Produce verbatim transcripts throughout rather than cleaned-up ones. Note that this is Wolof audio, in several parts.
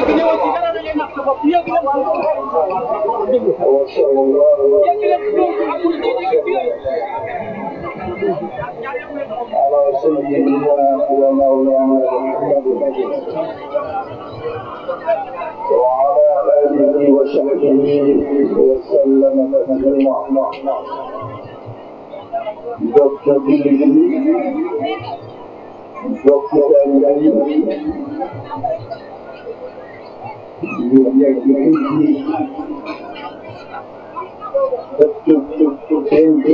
على سيدنا ومولانا محمد وعلى آله وصحبه وسلم تسليما. Dokter Bilgi, Dokter Bilgi, Dokter Bilgi, Dokter Bilgi,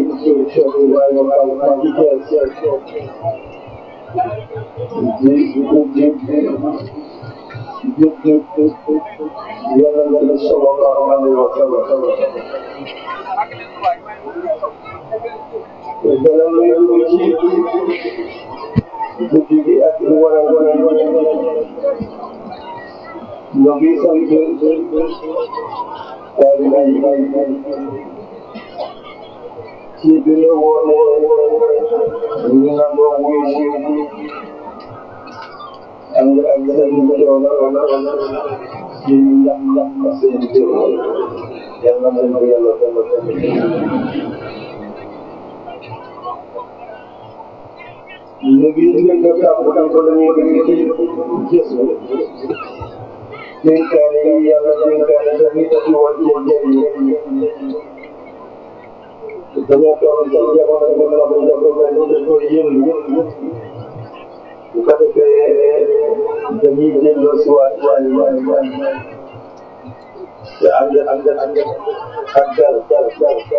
dalam menguji budi ak orang-orang Nabi sallallahu alaihi wasallam ci dina wone ñu na mo wuyu ang ang seen doona ci ñam ñam seen doona yalla mo yalla ko Nabi ini kata bukan boleh begini Yesus. Tingkari yang tingkari dari tadi wajib jadi. Banyak orang saja orang orang berjalan untuk yin. Bukan ke demi yin sesuatu yang ada ada ada ada ada.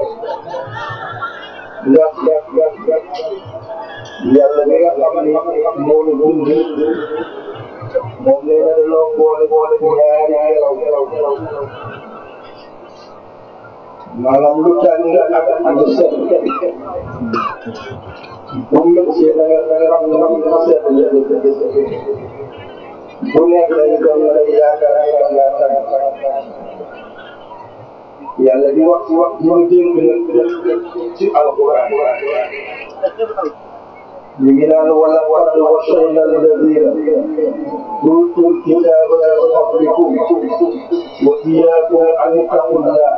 Yak yak yak yak. Yàlla mi nga xam ne moo la dund moom nee na loo boole boole ñaari ngelaw ngelaw ngelaw maanaam lu tàng ak ak set bu métier da nga da nga xam ne dafa set bu nekk lay doon lay yaakaar yaakaar yaakaar yàlla di wax wax ñu dénk ci alquran لمن ولقد وصينا الذين اوتوا الكتاب من قبلكم واياكم ان اتقوا الله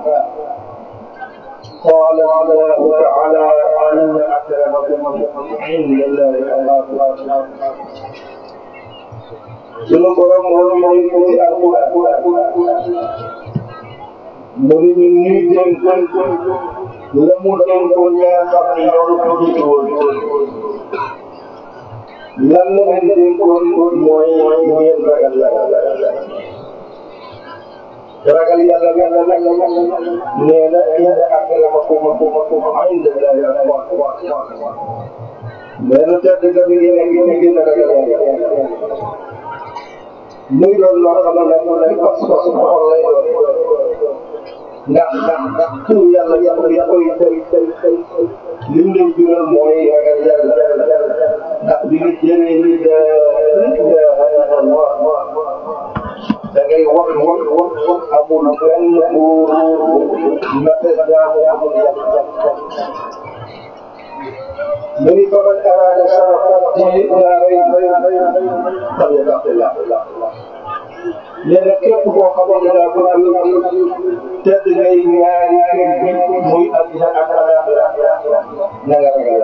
قال الله تعالى ان اكرمكم عند الله اتقاكم sunu borom moom mooy ko ci alquran mu ni ñu ñuy dénk la mu dénkoon ñaa xam ne ñoo ko jiitu woon lan la leen dénkoon mooy ngeen ragal yàlla ragal yàlla yàlla nee na inna akramakum inda Allahi nee na tedd ga bi ngeen ngeen gën a ragal yàlla muy doon loo xam ne nag pas-pas xol lay doon ndax ndax ndax tur yàlla yàlla ya koy tey tey tey lim lay jural mooy ragal yàlla ndax bi nga jëlee ni da da ngay wax wax wax wax amul benn buur nate jaamu amul yàlla mu ni fa man araada sarafati naaray falyataqillah nee na képp koo xamoon ne daa bëgg tedd ngay ñaari kër bi muy àddina ak àllaaxira na nga ragal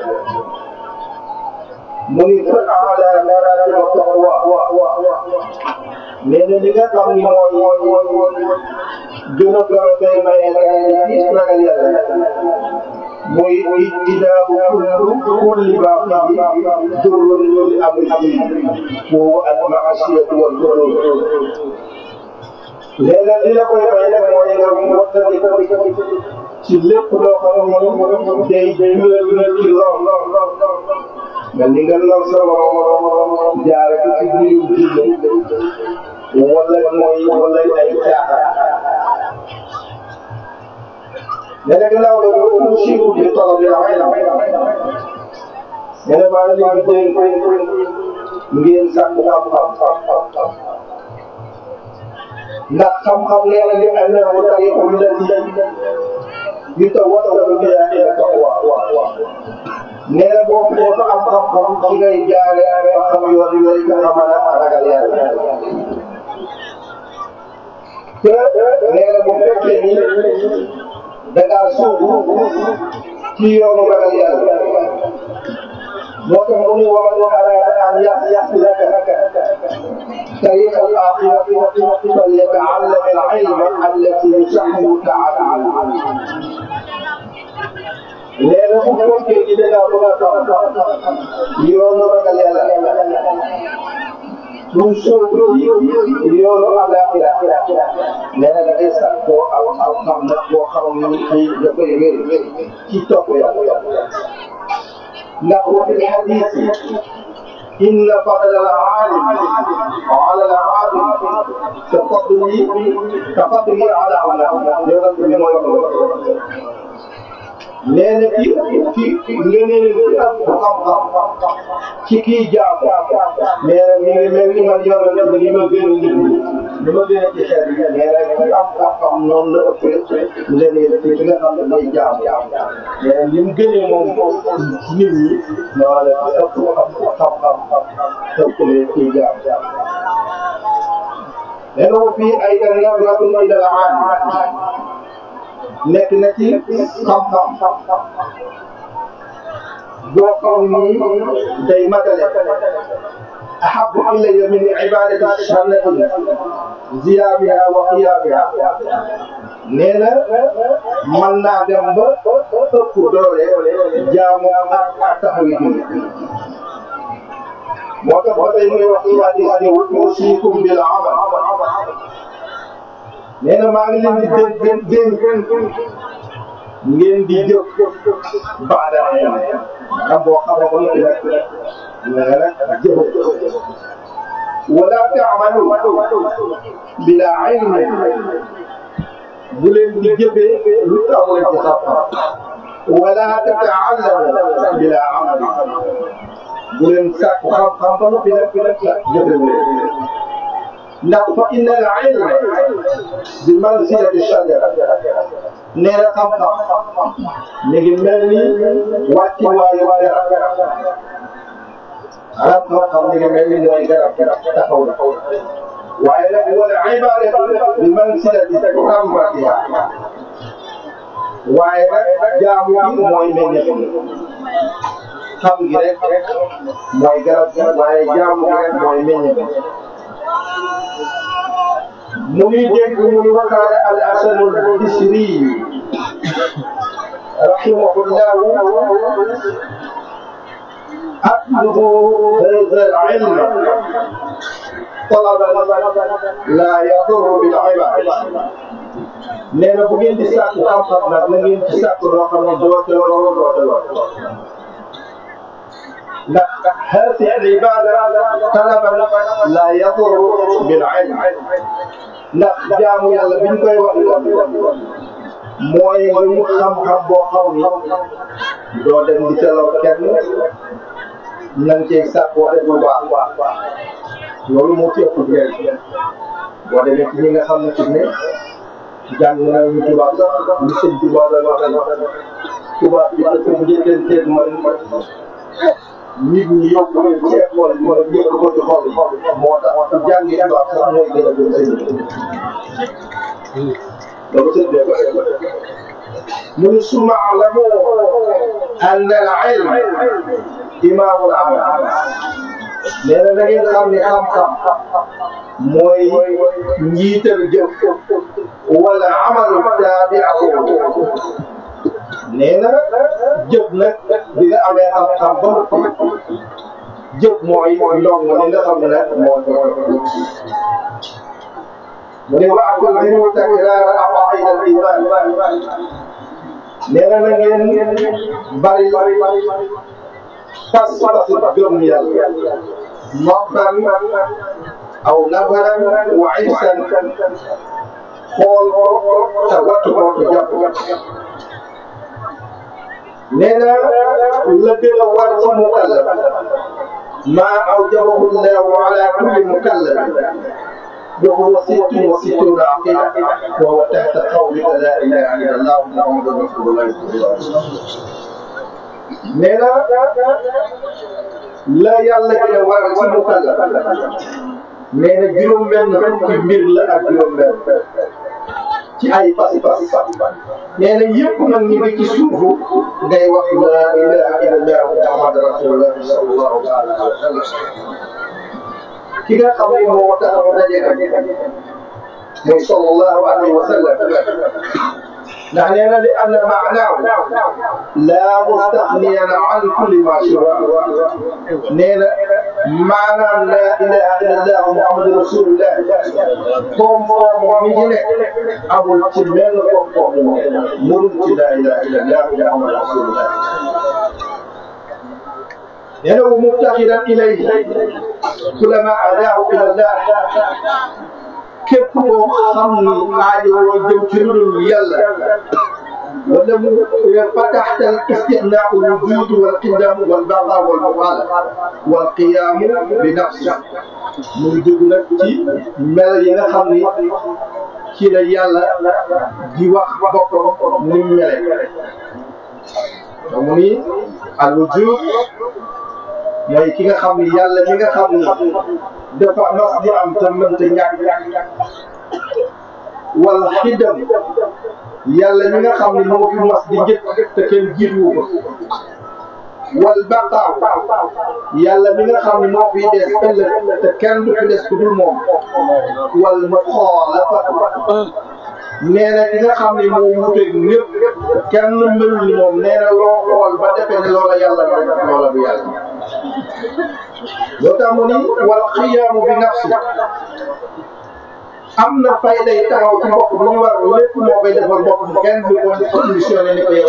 mu ni fa ala maraatib taqwa nee na li nga xam ni mooy gën a gaaw day maye ragal yàlla mooy ijtinaabu kulli baatili durrun li amrihi wa huwa al-ma'siyatu wad-durur léeg-léeg li la koy may nag mooy nga mottali ci lépp loo xam ne day jural nit ki lor nga ni nga lor sa morom jaare ko ci biiru diine wala mooy wala ay caaxaan léeg-léeg ginnaaw la ñu siiru bi tolo bi amay na nee maa ngi leen di dénk ngeen sàkku xam-xam ndax xam-xam nee na li am na mu tariqul lati yutawassalu bihaa ila taqwa nee na boo ko am xam-xam ci ngay jaare ba xam yoon yooyu nga xam a ragal yàlla te nee na bu fekkee ni da ngaa sóobu ci yoonu ragal yàlla moo tax mu ne waman araada an yaslaka طريق الآخرة فليتعلم العلم التي يسهلك على léegi bu fekkee ni da ngaa bëgg a xam yoonu ragal yàlla pour sóobu yoonu àllaaxira nee na da ngay sax boo aw aw xam nag boo xam ni xëy da koy wér ci topp yàlla ndax wa fil hadiis inna fadla al-aalim ala al-aalim ka fadli ka fadli ala nee na ci ci ngëneel bi ak xam-xam ci kii jaam nee na mi ngi mel ni man yow la li ma gën a nit ñi li ma gën a ci xel yi nee na ki am xam-xam noonu la ëppee ngëneel ci ki nga xam ne mooy jaam nee na li mu gënee moom nit ñi noonu la ëpp xam-xam ëppale kii jaam nee na fii ay dara yàggatun ila al-aalim nekk na ci xam-xam boo xam ni day matale ahabbu ilayya min ibadati sannatin ziyaamiha wa qiyaamiha nee na mën naa dem ba ëpp doole jaamu ak ak taxawi julli moo tax ba tey muy wax ci hadiis ni uusiikum bil amal nee na maa ngi leen di dénk dénk ngeen di jëf baada am boo xamante ni nag nee na jëf wala ta'malu bila ilmi bu leen di jëfee lu taw leen ci xam-xam wala tata'allamu bila amali bu leen sàkku xam-xam ba noppi nag jëfee ndax fa inna al-ilma bi manzilati shajara nee na xam-xam mi ngi mel ni wàccuwaayu garab ah xam-xam mi ngi mel ni mooy garab taxaw na waaye nag wala ibadatu bi manzilati ramatiha waaye nag jaamu bi mooy meññeef xam gi rek mooy garab gi waaye jaamu gi rek mooy meññeef mu ngi dégg mu ngi waxaale al Hasan al-Basri rahimahullahu atlubu hadha al-ilm talaban la yadurru bil ibad nee na bu ngeen di sàkku xam-xam nag na ngeen di sàkku loo xam ne doote lool doote lool ndax hadihi al-ibada talaban la yadurru bil ilm ndax jaamu yàlla biñ koy wax mooy lu xam-xam boo xam ni doo dem di teloo kenn na nga cay sàkkoo def lu baax loolu moo ci ëpp njëriñ boo demee ci ñi nga xam ne ci ne jàng nañu tubaab sax lu sëñ tubaab la wax tubaab bi dafa njëkkanteeg man nit ñi yóbbu leen ci école bi wala yëpp ko ci xol moo tax su jàngee tubaab sax mooy gën a gën sëñ loolu sëñ bee ko mu ne summa alamu anna al-ilma imaamul amal nee na da ngeen xam ne xam-xam mooy njiital jëf wala amalu taabi'uhu nee na jëf nag bi nga amee xam-xam ba jëf mooy ndong li nga xam ne nag moo mu ne waa ko diru takraar aqaa'id al-iman nee na na ngeen bari fas-fas gëm yàlla maqtan aw nazaran wa isan xool ko te wattu ko te jàpp nee na la gën a war ci mukallaf maa awjabahu llahu ala kulli mukallaf وهو ست وستون عقيدة وهو تحت قولك لا إله إلا الله محمد رسول الله صلى الله عليه وسلم. nee na la yàlla gën a war ci mukallaf nee na juróom-benn fukki mbir la ak juróom-benn ci ay pas-pas nee na yëpp nag ñu ngi ci suufu ngay wax la ilaha illallah muhammad rasulullah sallallahu alayhi wa sallam ki nga xam ne moo tax a daje muy sallallahu alayhi wa sallam ndax nee na li anna maanaahu laa mustaxniyan an kulli ma siwa nee na maanaam laa ilaha illallah muhammadu rasulullah koom koom mi ngi nekk amul ci benn koom koom mënul ci laa ilaha illallah muhammadu rasulullah nee na wa mubtaxiran ilayhi kullama adaahu ilallah képp koo xam ni aajowoo jëm ci lu dul yàlla wala mu fataxtal istixnaau lwujud wal qidam wal baqa wal muqaala wal qiyaamu bi nafsi muy dugg nag ci mel yi nga xam ni ci la yàlla di wax boppam ni mu mele mu ni al wujud mooy ki nga xam ni yàlla mi nga xam ni dafa mas di am te mënta ñàkk wala xidam yàlla mi nga xam ni moo fi mas di njëkk te kenn jiituwu ko wal baqaaw yàlla mi nga xam ni moo fiy des ëllëg te kenn du fi des ku dul moom wal muxaalafa nee na ki nga xam ni moo wuteeg ñëpp kenn melul ni moom nee na loo xool ba defee ne loola yàlla loola du yàlla loo tax mu ni wal xiyaamu bi nafsi am na fay day taxaw ci bopp bu ñu war lépp moo koy defal bopp kenn du ko conditionné ni ko yow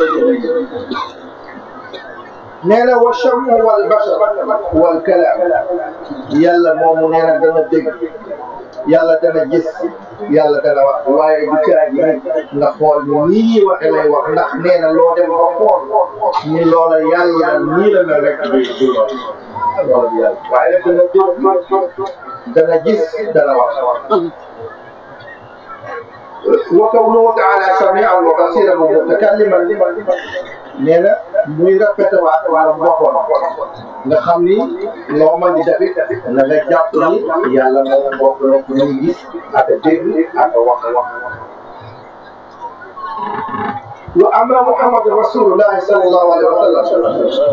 nee na wa shamu wal bashar wal kalaam yàlla moomu nee na dana dégg yàlla dana gis yàlla dana wax waaye du caag yi nga xool ni nii ñuy waxe lay wax ndax nee na loo dem ba xool ni loola yàlla nii la mel rek du du loolu yàlla waaye nag dana dégg dana gis dana wax wa kawnuhu taala samian wa basiran wa mutakalliman nee na muy répété waat wala waxoon nga xam ni loo mën di def na nga jàpp ni yàlla moom bokk na ci ñuy gis ak a dégg ak a wax wax wa amma Muhammad rasulullah sallallahu alayhi wa sallam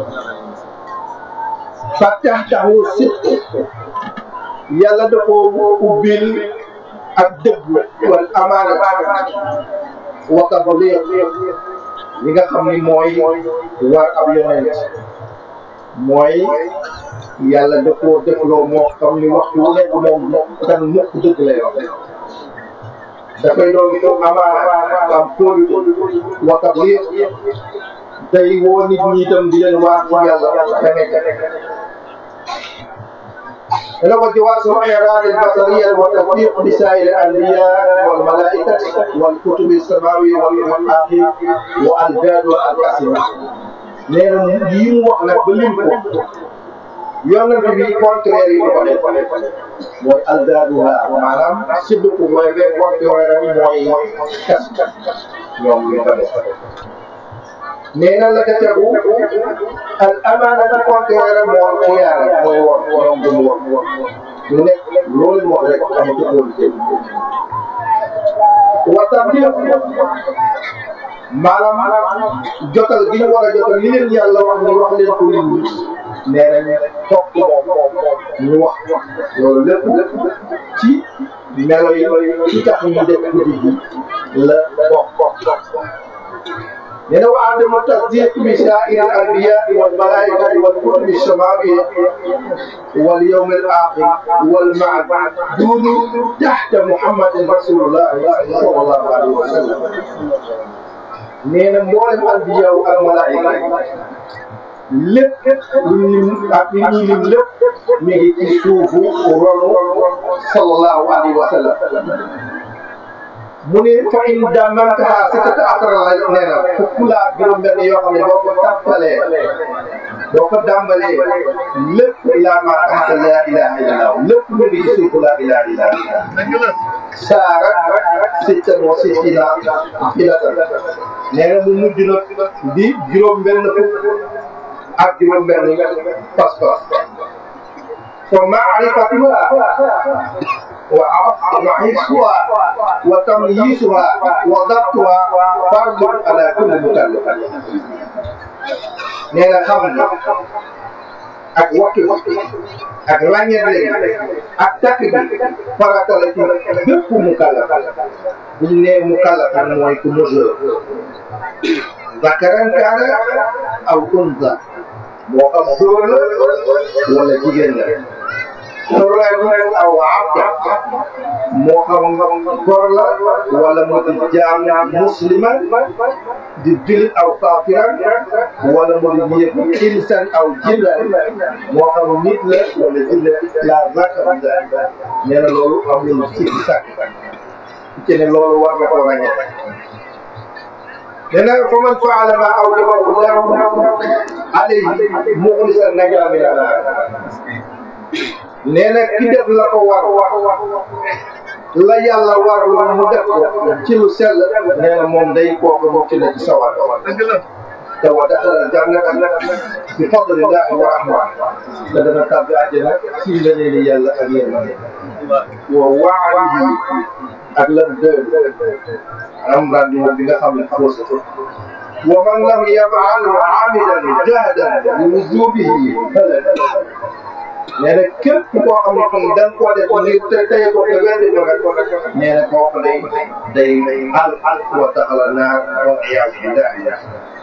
fatahtahu sidq yàlla da ko ubbil ak dëgg wal amaana wa tabliq li nga xam ni mooy war ab yonent mooy yàlla da koo defloo moo xam ni waxtu wu nekk moom kan mukk dëgg lay wax dafay doon ko amaana am kóolute wa tabliq day woo nit ñi itam di leen waar ci yàlla da nekk له جواز الإعراض البصري والتصديق بسائر الأنبياء والملائكة والكتب السماوية والإلحاق والألفاظ والأقاسم. nee na lii mu wax nag ba lim ko yonent bi contraire yi ko def mooy alzaaduha maanaam siddiqu mooy benn contraire mooy kas ñoom ñu ko def. nee na la ca tegu al amaana bi contraire mooy xiyaana mooy woon ñoom du mu woon lu nekk loolu moo rek amatu qualité wa tabliq maanaam jotal gi ñu war a jotal li leen yàlla wax ni wax leen ko nit ñi nee nañ toog moom ñu wax loolu lépp ci melo yi ci tax ñu def guddi gi la bokk nee na wa adamu tasdiq bi saa'iri al-anbiyaa wal malaa'ikati wal kutubi as-samaawiya wal yawm al-aaxir wal ma'ad duunu tahta Muhammadin rasulullah sallallahu alayhi wa sallam. nee na mboolem anbiyaa ak malaa'ika lépp lu ñu ak li ñuy lim lépp mi ngi ci suufu ronu sallallahu alayhi wa sallam. mu ne fa in dammantaha sittata asra la nee na fukk laa juróom-benn yoo xam ne boo ko tàmbalee boo ko dàmbalee lépp laa ma taxta laa ilaha illallah lépp lu ngi ci suufu laa ilaha illallah. saara sittan wa sittina xilatan nee na mu mujj nag di juróom-benn fukk ak juróom-benn pas-pas. fa maarifatuha وحفظها وتمييزها وضبطها فرض على كل مكلف. nee na xam na ak waxtu ak ràññeeku ak takk bi farata la ci bépp mukallaf bu ñu nee mukallaf mooy ku majeur zakaran kaana aw unsa moo xam góor la wala jigéen la xurran aw abda moo xam góor la wala mu di jaam musliman di jullit aw kaafiran wala mu di yëpp insan aw jinnan moo xam nit la wala jinne la zakara nee na loolu amul sikki sàkk ci ne loolu war na ko ràññee. nee na fa man faala ma awjabahu llaahu alayhi muxlisan najaa mina naar. nee na ki def la ko war la yàlla warul mu def ko ci lu sell nee na moom day kooku mucc na ci sawar te wa daxala jannata bi fadlillahi wa rahmatihi te dana tàbbi àjjana ci ngëneeli yàlla ak yërmande wa waadihi ak lan dëgg am rendez-vous bi nga xam ne fausse wa man lam yaf'al aamidan jahdan li wujubihi nee na képp koo xam ne kii da nga koo def ngir te tey ko te weddi ko rek nee na kooku day day al al wa daxala naar wal iyaadu billaah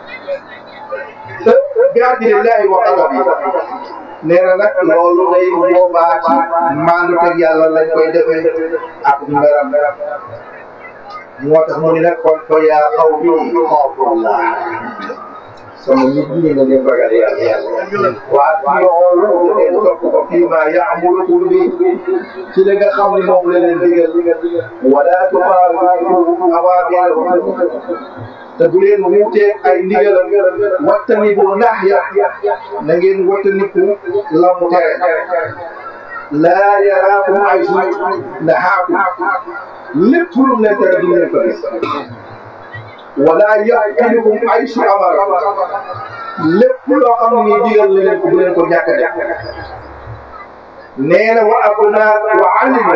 te bi adlillahi wa qadarihi nee na nag loolu day boobaa ci maandu teg yàlla lañ koy defee ak mberam moo tax mu ne nag kon fa yaa qawmi xaafullah sama nit ñi nga leen ragal yàlla waaye loolu ngeen topp ko fii maa ya'murukum bi ci li nga xam ne moom la leen digal wala tuxaalifu awaamirahu te bu leen wuuteeg ay ndigalam wattanibu nahya na ngeen wattandiku la mu tere laa yaraakum haysu nahaakum lépp lu mu leen tere du ngeen ko gis wala ya'tikum haysu amarakum lépp loo xam ne digal na leen ko bu leen ko ñàkk a def nee na wa abnaa wa allimu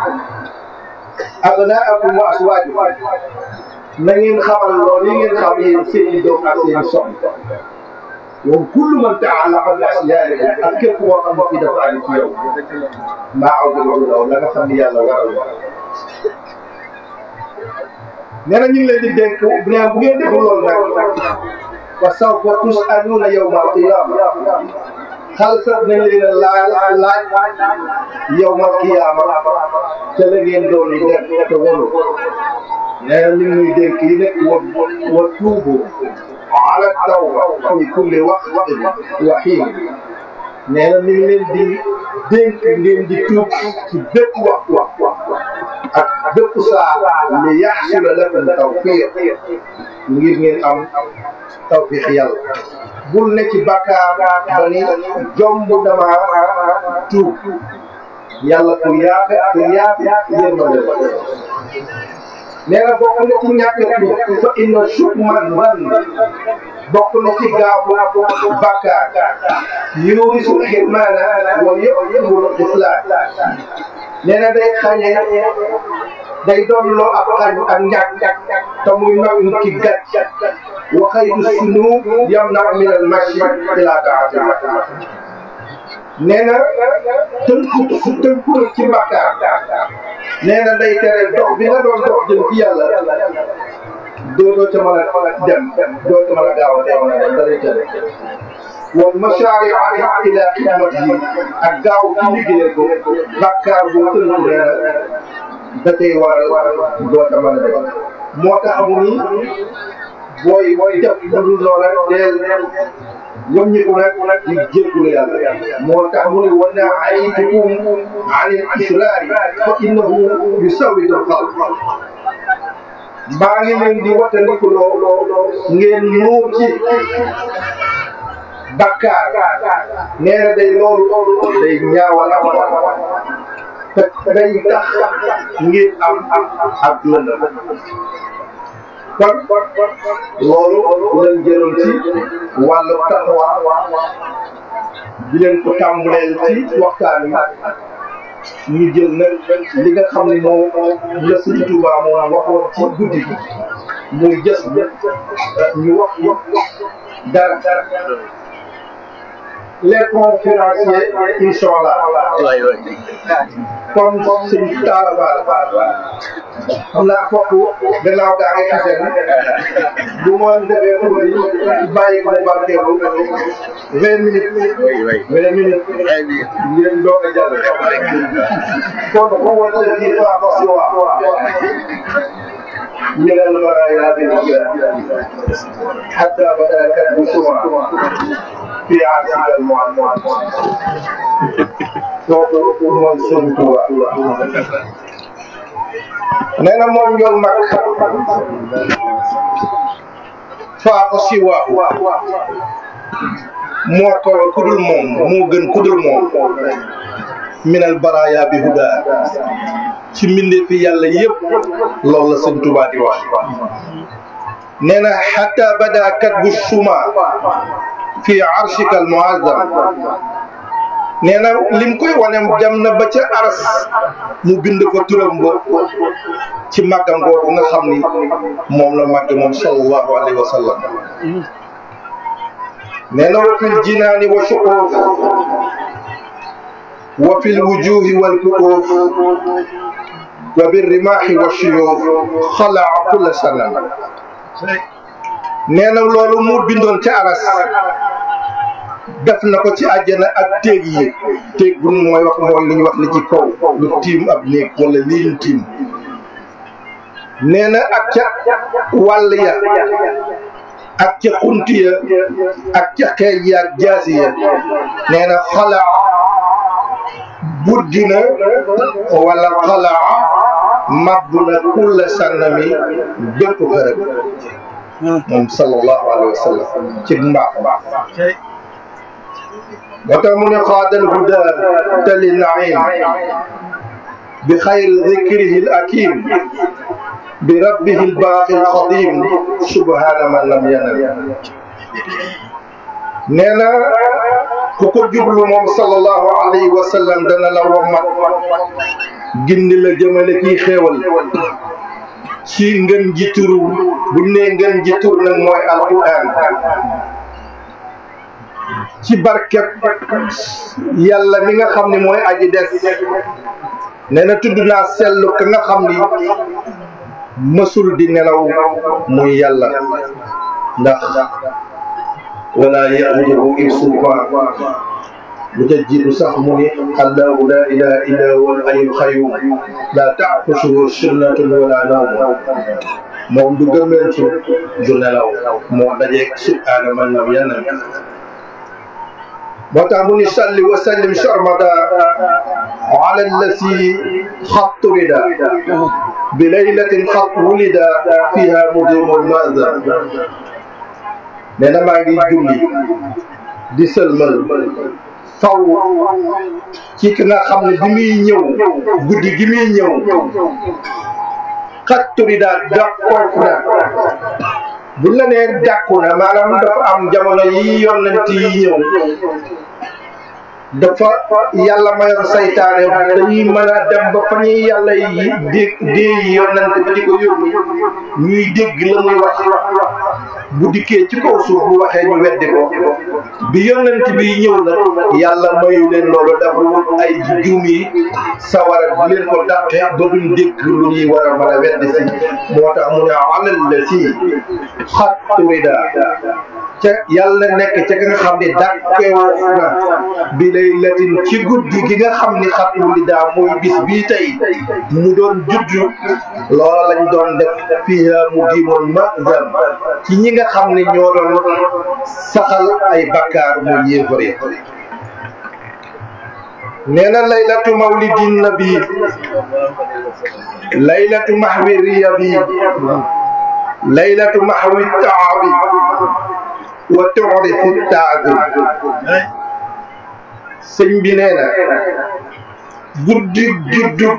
abnaakum wa azwaajakum na ngeen xamal loolu li ngeen xam yéen seen i doom ak seen i soxna yow kullu man ta'allaqa bi asyaarikum ak képp koo xam ne kii dafa aju ci yow maa awjaba lahu la nga xam ne yàlla waral nee na ñu ngi leen di dénk bu ngeen deful loolu nag wa sawfa tus'aluuna yawma al-qiyaama xal sax nañ leen a laaj laaj yawma al-qiyaama te la ngeen doon def te wóolu nee na li muy dénk yi nekk wa wa tuubu ala tawba fi kulli waqtin wa hiin nee na mi ngi leen di dénk ngeen di tuub ci bépp waxtu ak bépp saa li yaxsula lakum tawfiq ngir ngeen am tawfiq yàlla bul ne ci bàkkaar ba ni jomb dama tuub yàlla ku yaatu ku yaatu yërmande nee na bokk na ci ñàkk tuub fa inna shukman man bokk na ci gaaw bàkkaar yuurisul xirmaana wa yu'jibu al-ixlaas nee na day xañe day doon loo ak xañ ak ñàkk te muy mag nit ki gàcc wa xayru sunuub yamna'u min al-mashyi ilaa ta'atillah nee na tënku su tënku ci bàkkaar nee na day tere dox bi nga doon dox jëm ci yàlla doo doo ca mën a dem doo ca mën a gaaw a dem da lay tere wal mashaari ila xidmatihi ak gaaw ci liggéeyal ko bàkkaar bu tënku nee na da koy waral doo ca mën a dem moo tax mu ni booy booy def lu loola deel wàññiku nag di jégalu yàlla moo tax mu ne wa nahaytukum an al-israari fa innahu yusawwidu al-qalb maa ngi leen di wattandiku loo ngeen ñëw ci bakkaar nee na day loolu day ñaawal am te day tax ngeen am ak lëndëm kon loolu lañ jëloon ci wàllu taqwa di leen ko tàmbaleel ci waxtaan wi ñu jël nag li nga xam ne moom la Sëñ Tuubaa moom waxoon ci guddi gi muy jës ñu wax dara les conférenciers incha allah comme suñ taala xam naa foofu gannaaw gaa ngi xasee bu ma defee tuuti bàyyi ko barkeelu vingt minutes vingt minutes ngeen doog a jàll kon ku wala di waa ko si waa من البرايا بالجاه حتى بدا كتب سوى في عصر المعمر وقلوب منصوبة نانا مون يول مك فاق سوى moo ko kudul moom moo gën kudul moom minal baraaya bi huda ci mbindee fi yàlla yëpp loolu la Sëñ Tuubaa di wax nee na xatta bada katbu suma fi arshika al muazzam nee na lim koy wane dem na ba ca aras mu bind ko turam ba ci màggam googu nga xam ni moom la màgg moom sallallahu alayhi wa sallam nee na wa fil jinaani wa shuquuf wa fil wujuuhi wal ku'uuf wa bir rimaahi wa shuyuuf xalaa kulla sanam nee na loolu mu bindoon ca aras def na ko ci àjjana ak téeg yi téeg bu mooy wax mooy li ñu wax li ci kaw lu tiim ab néeg wala lii ñu tiim nee na ak ca wàll ya ak ca xunti ya ak ca xeej ya ak jaasi ya nee na xalaa buddina wala xalaa mabbu na kulla sànnami bépp xërëb moom sallallahu alayhi wa sallam ci mbaax moo tax mu ne xaadal huda tali naim bi xayri zikrihi al akim bi rabbihi al baaqi al qadim subhana man lam yanal nee na ku ko jublu moom sallallahu alayhi wa sallam dana la wommat gindi la jëmale ci xéewal ci ngën ji turu bu ne ngën ji tur nag mooy alquran ci barkeb yàlla mi nga xam ne mooy aji des nee na tudd naa sellu ka nga xam ni mësul di nelaw muy yàlla ndax wala yaquduhu ibsuha lu ca jiitu sax mu ni allahu la ilaha illa huwa al hayyul qayyum la ta'khudhuhu sinatun wala nawm moom du gëmmentu du nelaw moo dajeeg subhaana man lam yanam moo tax mu ni salli wa sallim sharmada ala allati xat turida bi laylatin xat wulida fiha mudimul maza nee na maa ngi julli di sëlmal faw ci ki nga xam ne bi muy ñëw guddi gi muy ñëw xat turida dàqoof na buñ la nee dàqu na maanaam dafa am jamono yi yonent yi ñëw dafa yàlla mayoon saytaane dañuy mën a dem ba fa ñuy yàlla yi dégg dee yonent bi di ko yóbbu ñuy dégg la muy wax bu dikkee ci kaw suuf bu waxee ñu weddi ko bi yonent bi ñëw nag yàlla mayu leen loolu dafa wut ay juum yi sawara di leen ko dàqe ba duñ dégg lu ñuy war a mën a weddi si moo tax mu ne alal la si xat turida ca yàlla nekk ca nga xam ne dàqeewoo na bi lay latin ci guddi gi nga xam ni xat wuli daa mooy bis bii tey mu doon juddu loola lañ doon def fiha mu diimoon mazam ci ñi nga xam ne ñoo doon saxal ay bakkaar mu yéefare nee na laylatu mawlidin nabi laylatu mahwi riyabi laylatu mahwi taabi wa tu'rifu taazim sëñ bi nee na guddi juddu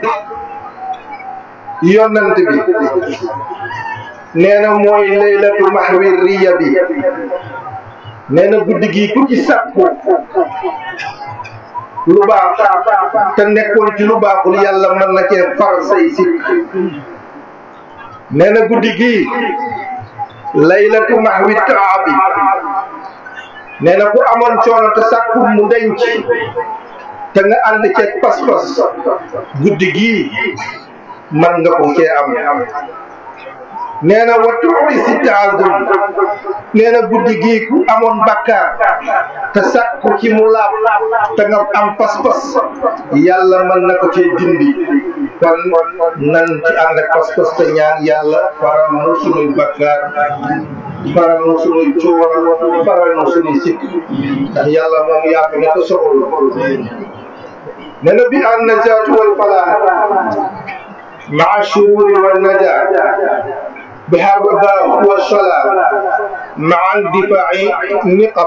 yonant bi nee na mooy laylatu mahwi riya bi nee na guddi gi ku ci sàkku lu baax te nekkoon ci lu baaxul yàlla mën na cee far say sikk nee na guddi gii laylatu mahwi taabi nee na ku amoon coono te sàkku mu denc te nga ànd ceeg pas-pas guddi gii mën nga ko cee am nee na wa tuuri si taazum nee na guddi gii ku amoon bakkaar te sàkku ci mu laab te nga am pas-pas yàlla mën na ko cee dindi kon nan ci ànd ak pas-pas te ñaan yàlla faral nu sunuy bakkaar faral nu sunuy coono faral nu sunuy sikk ndax yàlla moom yaatu ne ko soxla nee na bi an najaatu wal falaax maa shuruuri wal najaat بها الرباء والصلاة مع اندفاع النقم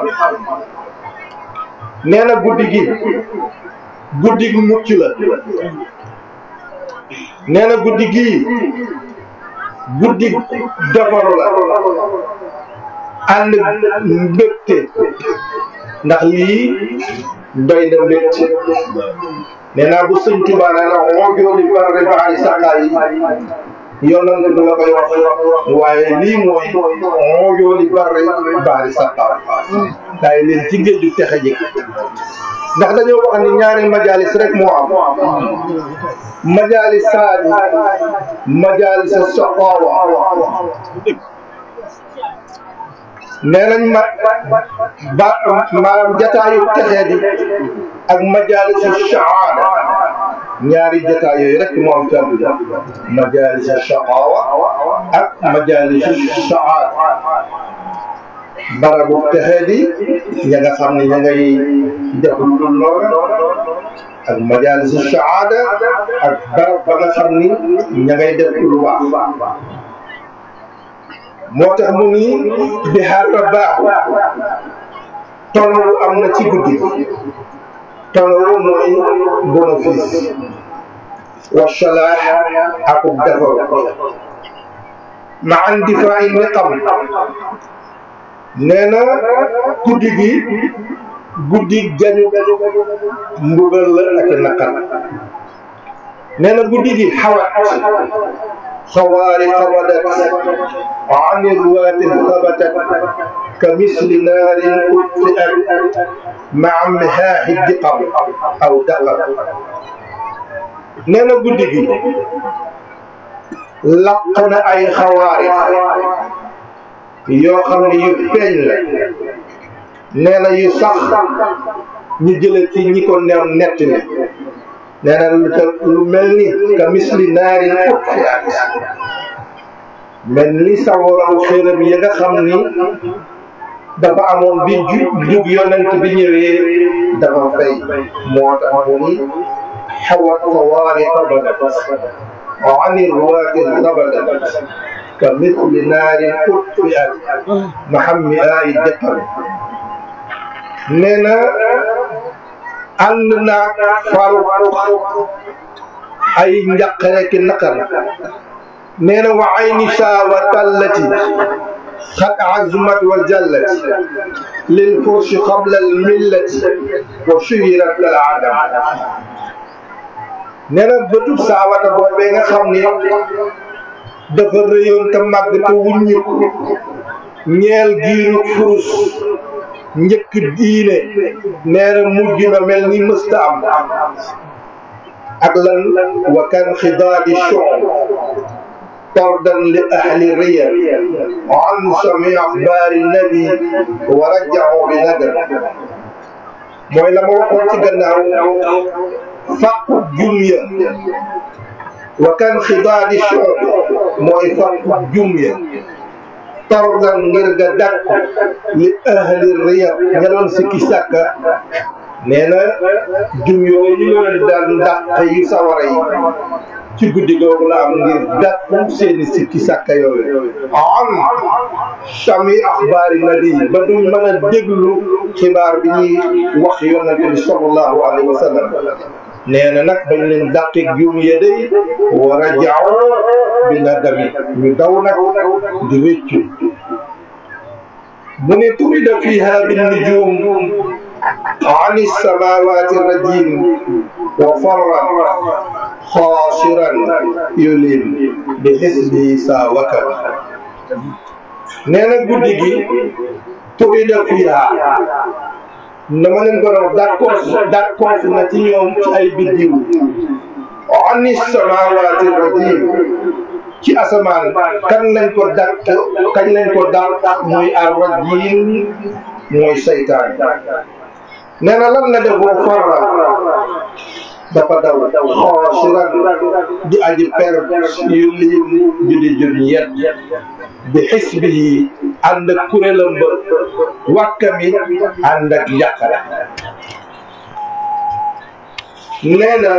نينا غودي غي غودي mucc la neena guddi gi guddi defaru la ànd mbégte ndax lii doy na mbégte neena bu sëñ Tuubaa nee na xoojoo li barri baari saqaa yi yoonal nga la koy wax waaye lii mooy xoojoo li barri baari saqaa kaay leen ci géeju texe ji ndax dañoo wax ni ñaari majalis rek moo am majalis saani majalis saqaawa nee nañ ma ba maanaam jataayu texee di ak majalisu shahaada ñaari jataay yooyu rek moo am ci àdduna majalisu shaqaawa ak majalisu shahaada barabu texee di ña nga xam ne ña ngay def lu dul noonu ak majalisu shahaada ak barab ba nga xam ni ña ngay def lu baax moo tax mu ni bi xaata baax tollu am na ci guddi tollu mooy bénéfice wa salaax akub defar ma indifaai niqam nee na guddi gi guddi gañu mbugal la ak naqar nee na guddi gi xawat خوارق بدت عن الروات ثبتت كمثل نار أطفئت مع مهاح الدقم أو دقم نانا غودي لقنا أي خوارق yoo xam ne yu feeñ la nee na yu sax ñu jële ci ñi ko neew nett ne nee na lu lu mel ni ka misli naari utfiat mel ni sawaraw xéeram yi nga xam ni dafa amoon bi jug yonent bi ñëwee dafa fay moo tax mu ni xawat sawaariqa badat wa ani ruwaati sabadat ka misli naari utfiat mahammi ay dëkkal nee na ànd naa faru ay njaqare ki naqar nee na wa ayni shaawata allati qad azmat wa jallat lil furshi qabla al millati wa shuhirat al adam nee na bëtub saawata boobee nga xam ni dafa rëyoon te màgg te wuññiku ñeel giiru furus njëkk diine nee na mujj na mel ni mësta am ak lan wa kan xidaadi shu'um tardan li ahli riya an sami axbaari nabi wa raja'u bi nadar mooy la ma waxoon ci gannaaw fàqu jumya wa kan xidaadi shu'um mooy fàqu jumya tardan ngir ga dàkk li ahli riyad ña doon sikki sàkka nee na jum yooyu ñu leen daan dàq yu sawara yi ci guddi googu la am ngir dàkku seeni sikki sàkka yooyu am sami axbaari nabi ba duñ mën a déglu xibaar bi ñuy wax yonente bi sallallahu alayhi wa sallam nee na nag bañ leen dàqi jum ya day war a jaaw bi na dami ñu daw nag di wéccu mu ne turida fiha bin nujum عن السماوات الرجيم وفر خاشرا يلم بحسبه ساوكا نانا غودي gi تريد فيها nama leen ko wax d'accord d'accord na ci ñoom ci ay biddiw ani samawati rajim ci asamaan kan lañ ko dàq kañ lañ ko dàq muy ar-rajim mooy seytaan nee na lan la def boo farra dafa daw xaasiran di aji per yu lim ju di jur yet bi xisbihi ànd ak kuréelam ba wàkkami ànd ak yàqara nee na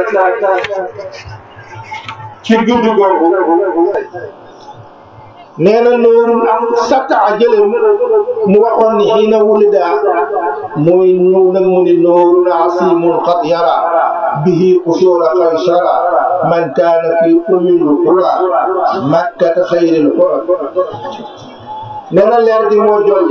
ci guddi googu nee na noonu sataa jële mu waxoon ni xiina wulida mooy ñëw nag mu ni noorun asimun qad yara bihi usura qaysara man kaana fi umil qura makkata xayril qura nee na leer gi moo jolli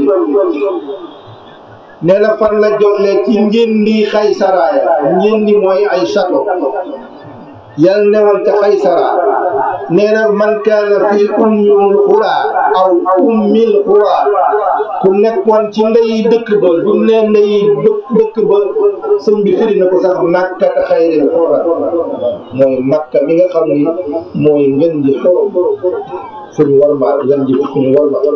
nee na fan la jollee ci njëndi xaysaraaya njëndi mooy ay château yal newoon ca xaysara nee na man kaana fi ummil qura aw ummil qura ku nekkoon ci ndeyi dëkk ba bu ne ndeyi dëkk ba sëñ bi firi na ko sax makka ta xayril qura mooy makka mi nga xam ni mooy ngën ji xorom fuñu war ma ngën ji fuñu war ma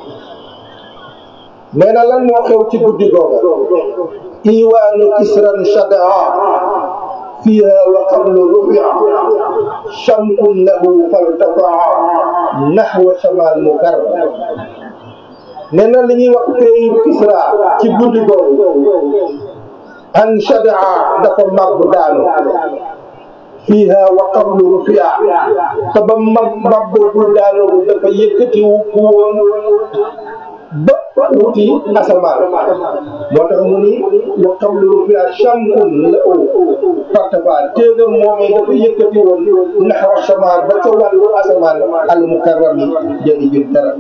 nee na lan moo xew ci guddi googa iwaanu kisran shadaa فيها وقبل رفع شمس له فارتفع نحو شمال مكرم نانا لي ñuy wax pays Kisra ci guddi googu an shadaa dafa màbb daanu fiha wa qablu rufia te ba mag màbbagul daanu dafa yëkkatiwu ku woon ba wuti asamaan moo tax mu ni wa qablu rufia shamsun la o fartafa téega moomee dafa yëkkati woon naxwa samaar ba ca wàllu asamaan al mukarram yi jëri bin teral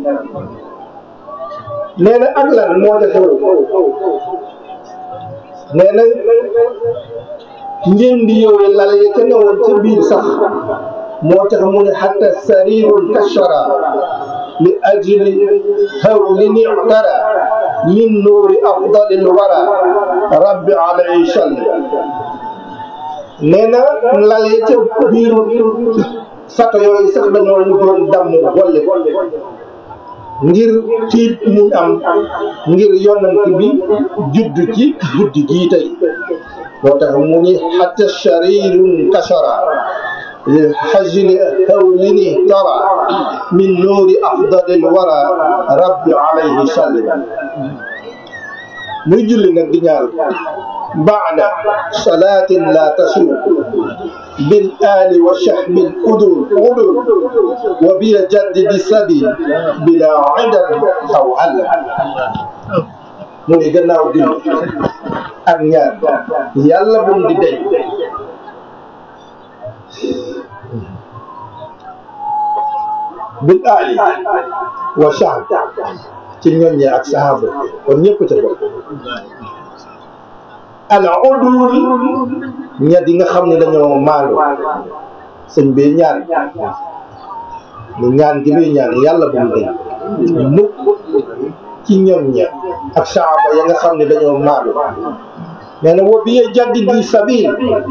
nee na ak lan moo ca xew nee na njëndi yooyu lal ya ca newoon ca biir sax moo tax mu ne xatta sarirul kashara li ajli hawlin iqtara min nuuri afdalil wara rabbi alayhi sall nee na lal ya ca biiru sato yooyu sax dañoo mu doon damm bolle ngir tiit mu am ngir yonent bi judd ci guddi gii tey moo tax mu ni xatta sharirun kashara li xajli hawlini tara min nuuri afdalil wara rabbi alayhi sallim muy julli nag di ñaan baada salaatin la tasur bil aali wa shahbil udul udul wa biya jaddidi sabi bila idan aw alam mu ni gannaaw di ak ñaan yàlla bu mu di deñ bil aali wa shahb ci ñoom ñi ak sahaaba kon ñëpp ca bokk al udul ña di nga xam ne dañoo maandu sëñ bi ñaan lu ñaan gi muy ñaan yàlla bu mu deñ mukk ci ñoom ña ak sahaaba ya nga xam ne dañoo maandu nee na wa bi jaddidi sabil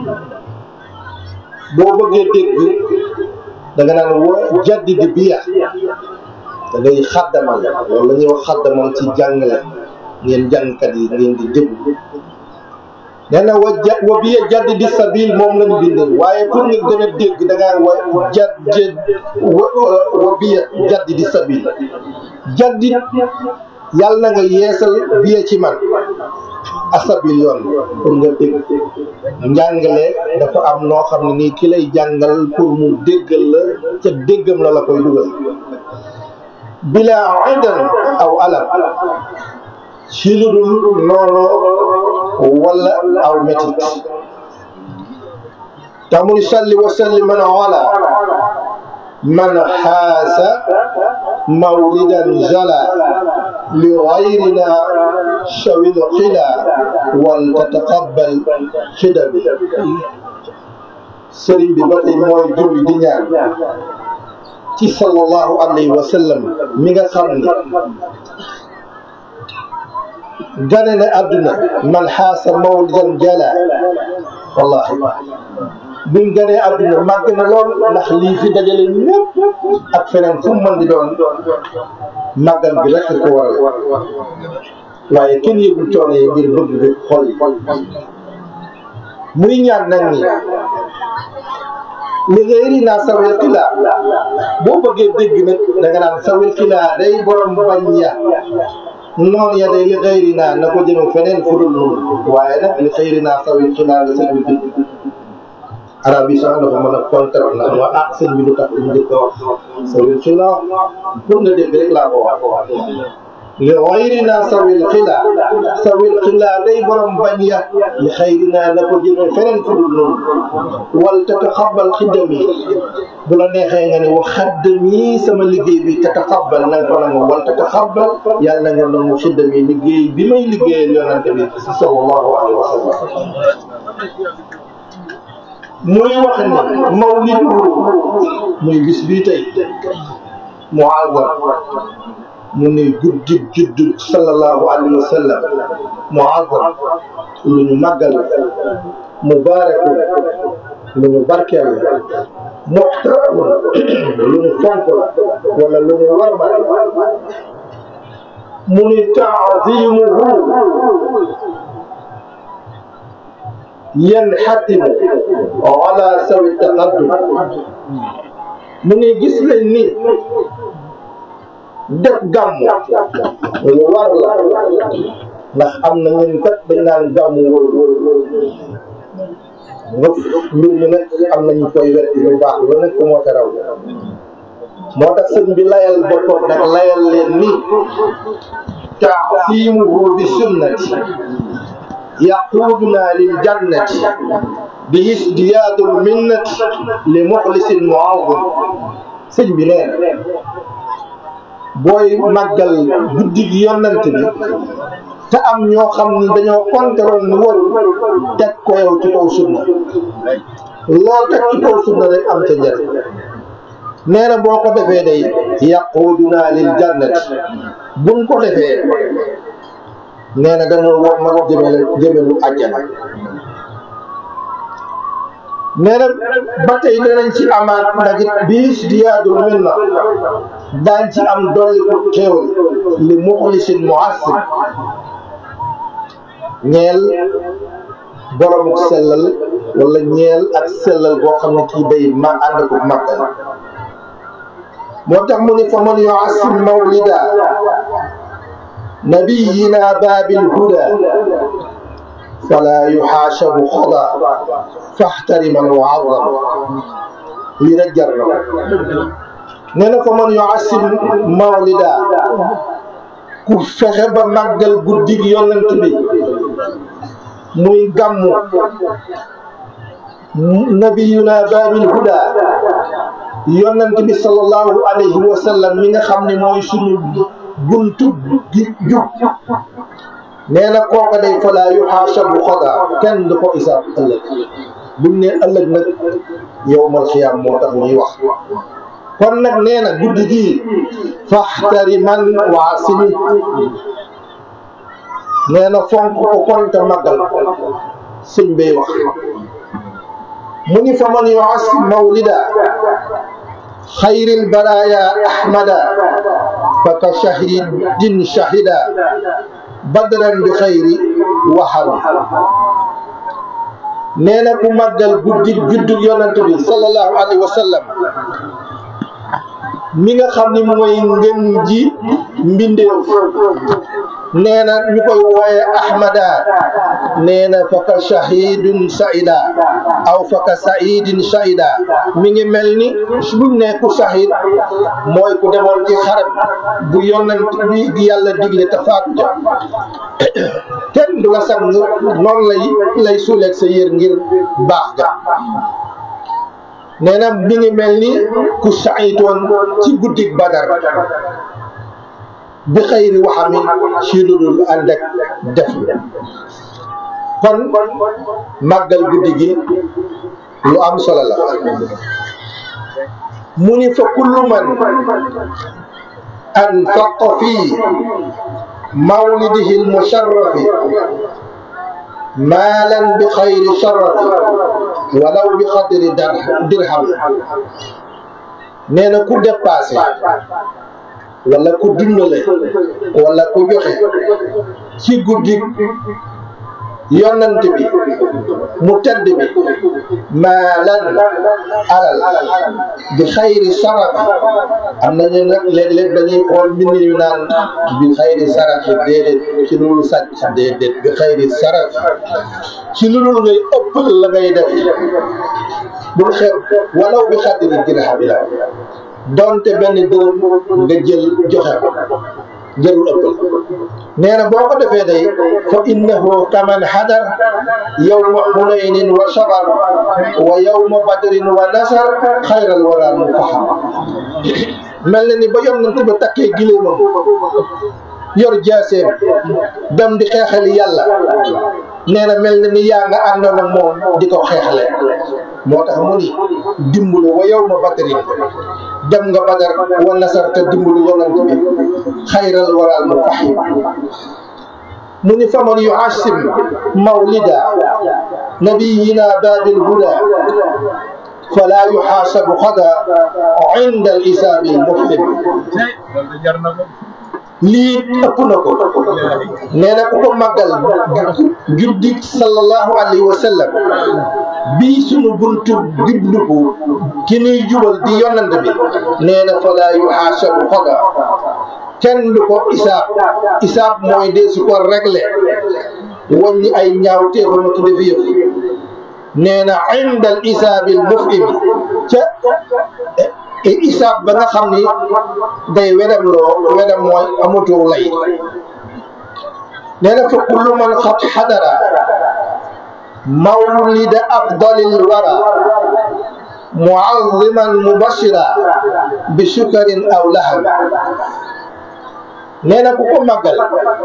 boo bëggee dégg da nga naan wa jaddidi biya da ngay xaddamal loolu la ñuy wax xaddamal ci jàngale ngeen jàngkat yi ngeen di déglu nee na wa ja wa biya jaddidi sabil moom lañu bindee waaye pour nga gën a dégg da ngaa wa jadd wa wa biya jaddidi sabil jaddid yàlla na nga yeesal biya ci man asabil yoon pour nga dégg njàngale dafa am noo xam ne nii ki lay jàngal pour mu déggal la ca déggam la la koy dugal bila idan aw alam ci lu dul noonu wala aw métit tamul salli wa salliman ala man xaasa mawlidan jala li ghayrina shawil xila wal tataqabbal xidami sëriñ bi ba tey mooy julli di ñaan ci sallallahu alayhi wa sallam mi nga xam ne gane na àdduna man xaasa mawlidan jala wallahi buñ ganee àdduna màgg na lool ndax lii fi dajale ñëpp ak feneen fu mu mën di doon màggal bi rek ko waral waaye kenn yëgul coono yi ngir bëgg bi xol yi muy ñaan nag ni li xëyri naa sawil xilaa boo bëggee dégg nag da nga naan sawil xilaa day borom bañ ya noonu ya day li xëyri naa na ko jëme feneen fu dul noonu waaye nag li xëyri naa sawil xilaa la sëñ bi dégg arab yi sax dafa mën a contre ndax moo ah sëñ bi lu tax ñu njëkk a wax sawil xilaa pour nga dégg rek laa ko wax li xayrina sawil xilaa sawil xilaa day borom bañ ya li xayrina na ko jëme feneen fu dul noonu wal tataxabal xiddami bu la neexee nga ne wa xaddami sama liggéey bi tataxabal na nga ko nangu wal tataxabal yàlla nga nangu xiddami liggéey bi may liggéeyal yonante bi sallallahu alayhi wa sallam muy wax ne mawlidu muy bis bii tey muazzam mu ne guddi juddu sallallahu alayhi wa sallam muazzam lu ñu màggal mubaraku lu ñu barkeel muxtaram lu ñu fonk wala lu ñu warmal mu ne taazimuhu yanxatimu ala sawi taqaddum mu ne gis leen ni def gàmmu lu war la ndax am na ñun kat dañ naan gàmmu wóor ñëpp mbir mi nag am nañu koy wet lu baax lu nekk moo te raw moo tax sëñ bi layal boppam nag layal leen ni taasimuhu bi sunnati yaquduna lil jannati bi isdiyaadul minnati li muxlisin muazim sëñ bi nee na booy màggal guddi gi yonent bi te am ñoo xam ni dañoo kontaroon ni waru teg ko yow ci kaw sunna loolu teg ci kaw sunna rek am ca njëriñ nee na boo ko defee day yaquduna lil jannati buñ ko defee nee na dañoo war ma jëmale jëmelu àjjana nee na ba tey danañ ci amaat ndagit biis diyaadul minna daañ ci am dolli ko xéewal li muxlisin muassib ñeel borom sellal wala ñeel ak sellal boo xam ne kii day ma ànd ko màggal moo tax mu ni fa man yuassim mawlida nabiyina baabil huda fala yuxaasabu xada faxtariman wa azam lii rek jar na nee na fa man yuassim mawlida ku fexe ba màggal guddi gi yonent bi muy gàmmu nabiyuna baabil huda yonent bi sallallahu alayhi wa sallam mi nga xam ne mooy suñu buntu gi jub nee na kooka day falaa yuxaasabu xada kenn du ko isaab ëllëg buñ ne ëllëg nag yowmal xiyaam moo tax ñuy wax kon nag nee na guddi gii faxtariman waasimi nee na fonk ko konte màggal sëñ bay wax mu ni fa man yuassim mawlida xayril baraaya ahmada faka shahidin shahida badran bi xayri waxam nee na ku màggal guddi juddu yonent bi sallallahu alayhi wa sallam mi nga xam ni mooy ngën ji mbindeef nee na ñu koy wooye ahmada nee na faka shahidun saida aw faka saidin saida mi ngi mel ni buñ ne ku shahid mooy ku demoon ci xarab bu yonent bi yàlla digle te faatu ja kenn du la sang noonu lay lay suuleeg sa yër ngir baax ga nee na mi ngi mel ni ku saitoon ci guddik badar bi xayri waxamin ci lu dul ànd ak def kon màggal guddi gi lu am solo la mu ni fa kullu man anfaqa fi mawlidihi almusharrafi maalan bi xayri sharafi walaw bi xadri dirham nee na ku dépassé wala ku dimbale wala ku joxe ci guddi yonent bi mu tedd bi maalan alal bi xayri sarafi am nañu nag léeg-léeg dañuy xool mbind yu naan bi xayri sarafi déedéet ci lu dul sàcc déedéet bi xayri sarafi ci lu dul ngay ëppal la ngay def bul xeeb walaw bi xadri dirham la donte benn dërëm nga jël joxe ko jërul ëppal nee na boo ko defee day fa innahu kaman hadar yawma hunaynin wa sabar wa yawma badrin wa nasar xayral wara mu faham mel na ni ba yonent ba takkee gileemam yor jaaseem dem di xeexali yàlla nee na mel na ni yaa nga àndoon ak moom di ko xeexale moo tax mu ni dimbali wa yawma badrin dem nga badar wa nasar te dimbali yonent bi xayral waral mu fahim mu ni faman yuasim mawlida nabiyina babil huda fala yuhasabu xada inda al isabi al mufhim lii ëpp na ko nee na ku ko màggal guddi sallallahu alayhi wa sallam bii sunu buntu jubluku ki nuy jubal di yonent bi nee na fala yuhasabu xada kenn du ko isaab isaab mooy dee su ko réglé wàññi ay ñaaw téefam ak def yëf nee na indal isaabil mufhim ca isaab ba nga xam ni day wedam loo wedam mooy amatoo lay nee na fa kullu man xat xadara mawlida afdalil wara muaziman mubashira bi sukarin aw laham nee na ku ko màggal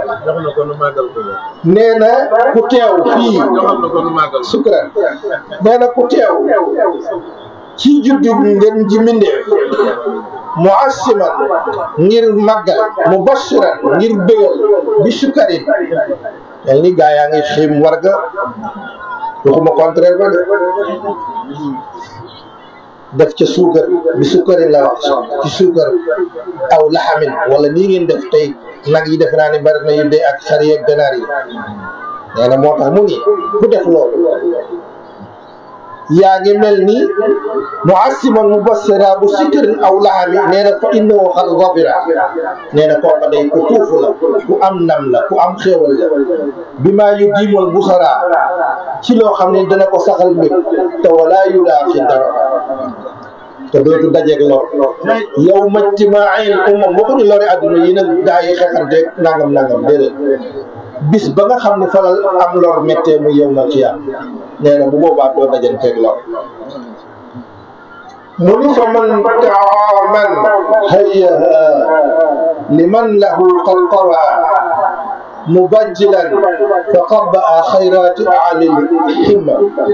nee na ku teew fii sukran nee na ku teew ci juddu ngeen ji mindeef muassiman ngir màggal mubashiran ngir bégal bi sukarin yaa ni gaa yaa ngi xiim warga waxuma contraire ba de def ca suukar bi sukarin la wax ci suukar aw laxamin wala nii ngeen def tey nag yi def naa ni bari na yu dee ak xar yeeg ganaar yi nee na moo tax mu ni ku def loolu yaa ngi mel ni muassiman mubassira bu sikarin aw laxami nee na fa innahu xal gafira nee na kooka day ku tuufu la ku am nam la ku am xéewal la bi maa yu diimoon busara ci loo xam ne dana ko saxal mbir te wala yu laa ci dara te dootu dajeeg lor yow majtimaa'il umma waxuñu lori adduna yi nag gaa yi xeexanteeg nangam nangam déedéet bis ba nga xam ne falal am lor méttee mu yow na xiyaam nee na bu boobaa doo dajanteeg lor mu ni fa man taaman hayyaha liman lahu qad qawa mubajjilan fa qabba'a xayraati alil himma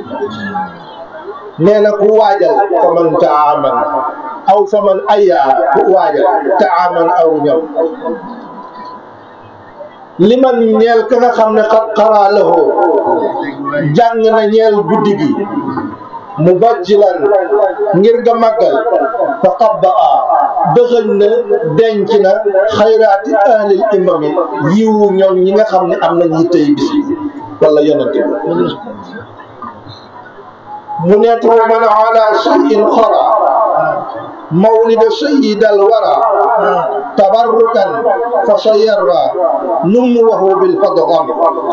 nee na ku waajal fa man taaman aw fa man ayyaa ku waajal taaman aw ñëw li man ñeel ka nga xam ne xat xaraa lahoo jàng na ñeel guddi gi mu bajjilan ngir nga màggal fa qabba'a dëxëñ na denc na xayraati ahlil imami yiwu ñoom ñi nga xam ne am nañ yittey bis wala yonente bi mu nekk wa man ala shay'in xara mawlida sayyidal wara tabarrukan fa sayarra nummuhu bil fadgham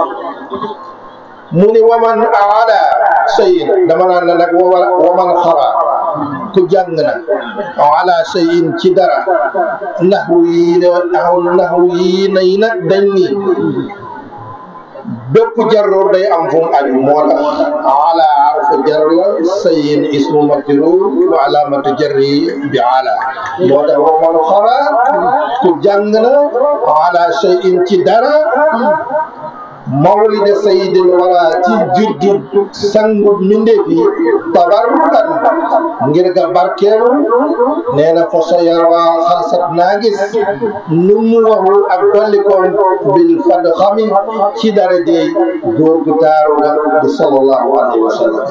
mu ni wa man ala shay'in dama naan la nag wa man xara ku jàng na ala shay'in ci dara naxwu yi naxwu yi nay nag dañ ni bépp jarroor day am fu mu aju moo tax ala arfu jar la sayyin ismu majrur wa alamatu jarri bi ala moo tax wa man xara ku jàng na ala shay'in ci dara mawlid sayyidil wara ci juddu sangu mindeef yi tabarrukan ngir ga barkeelu nee na fa sayara xalsat naa gis nu mu waxu ak dollikoon bil fad xami ci dara dey góor gu taaru la di sallallahu alayhi wa sallam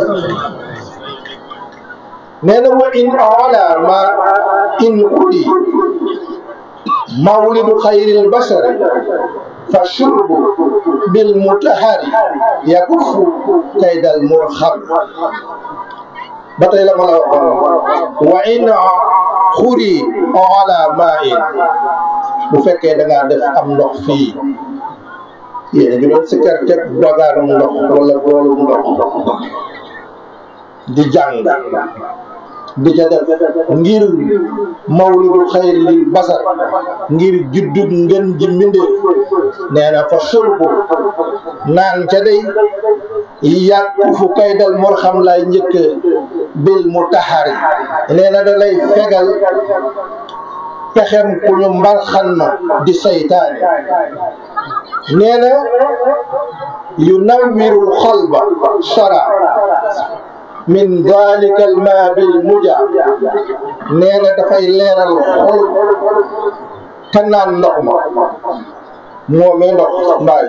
nee na wa in ala ma in udi mawlidu xayril bashar fa shurbu bil mutahari yakuffu kaydal murxab ba tey la ma la waxoon wa in xuri ala ma'in bu fekkee da ngaa def am ndox fii yéen a ngi doon sikkar teg bagaarum ndox wala boolum ndox di jàng di ca def ngir mawlidu xayril basar ngir juddu ngeen ji mbindee nee na fa surbu naan ca day yàqu fu kaydal mor xam lay njëkk bil mu taxari nee na da lay fegal pexem ku ñu mbalxan na di saytaane nee na yu nawwirul xalba shara min dalika al ma bil muja nee na dafay leeral xol te naan ndox ma moomee ndox mbaay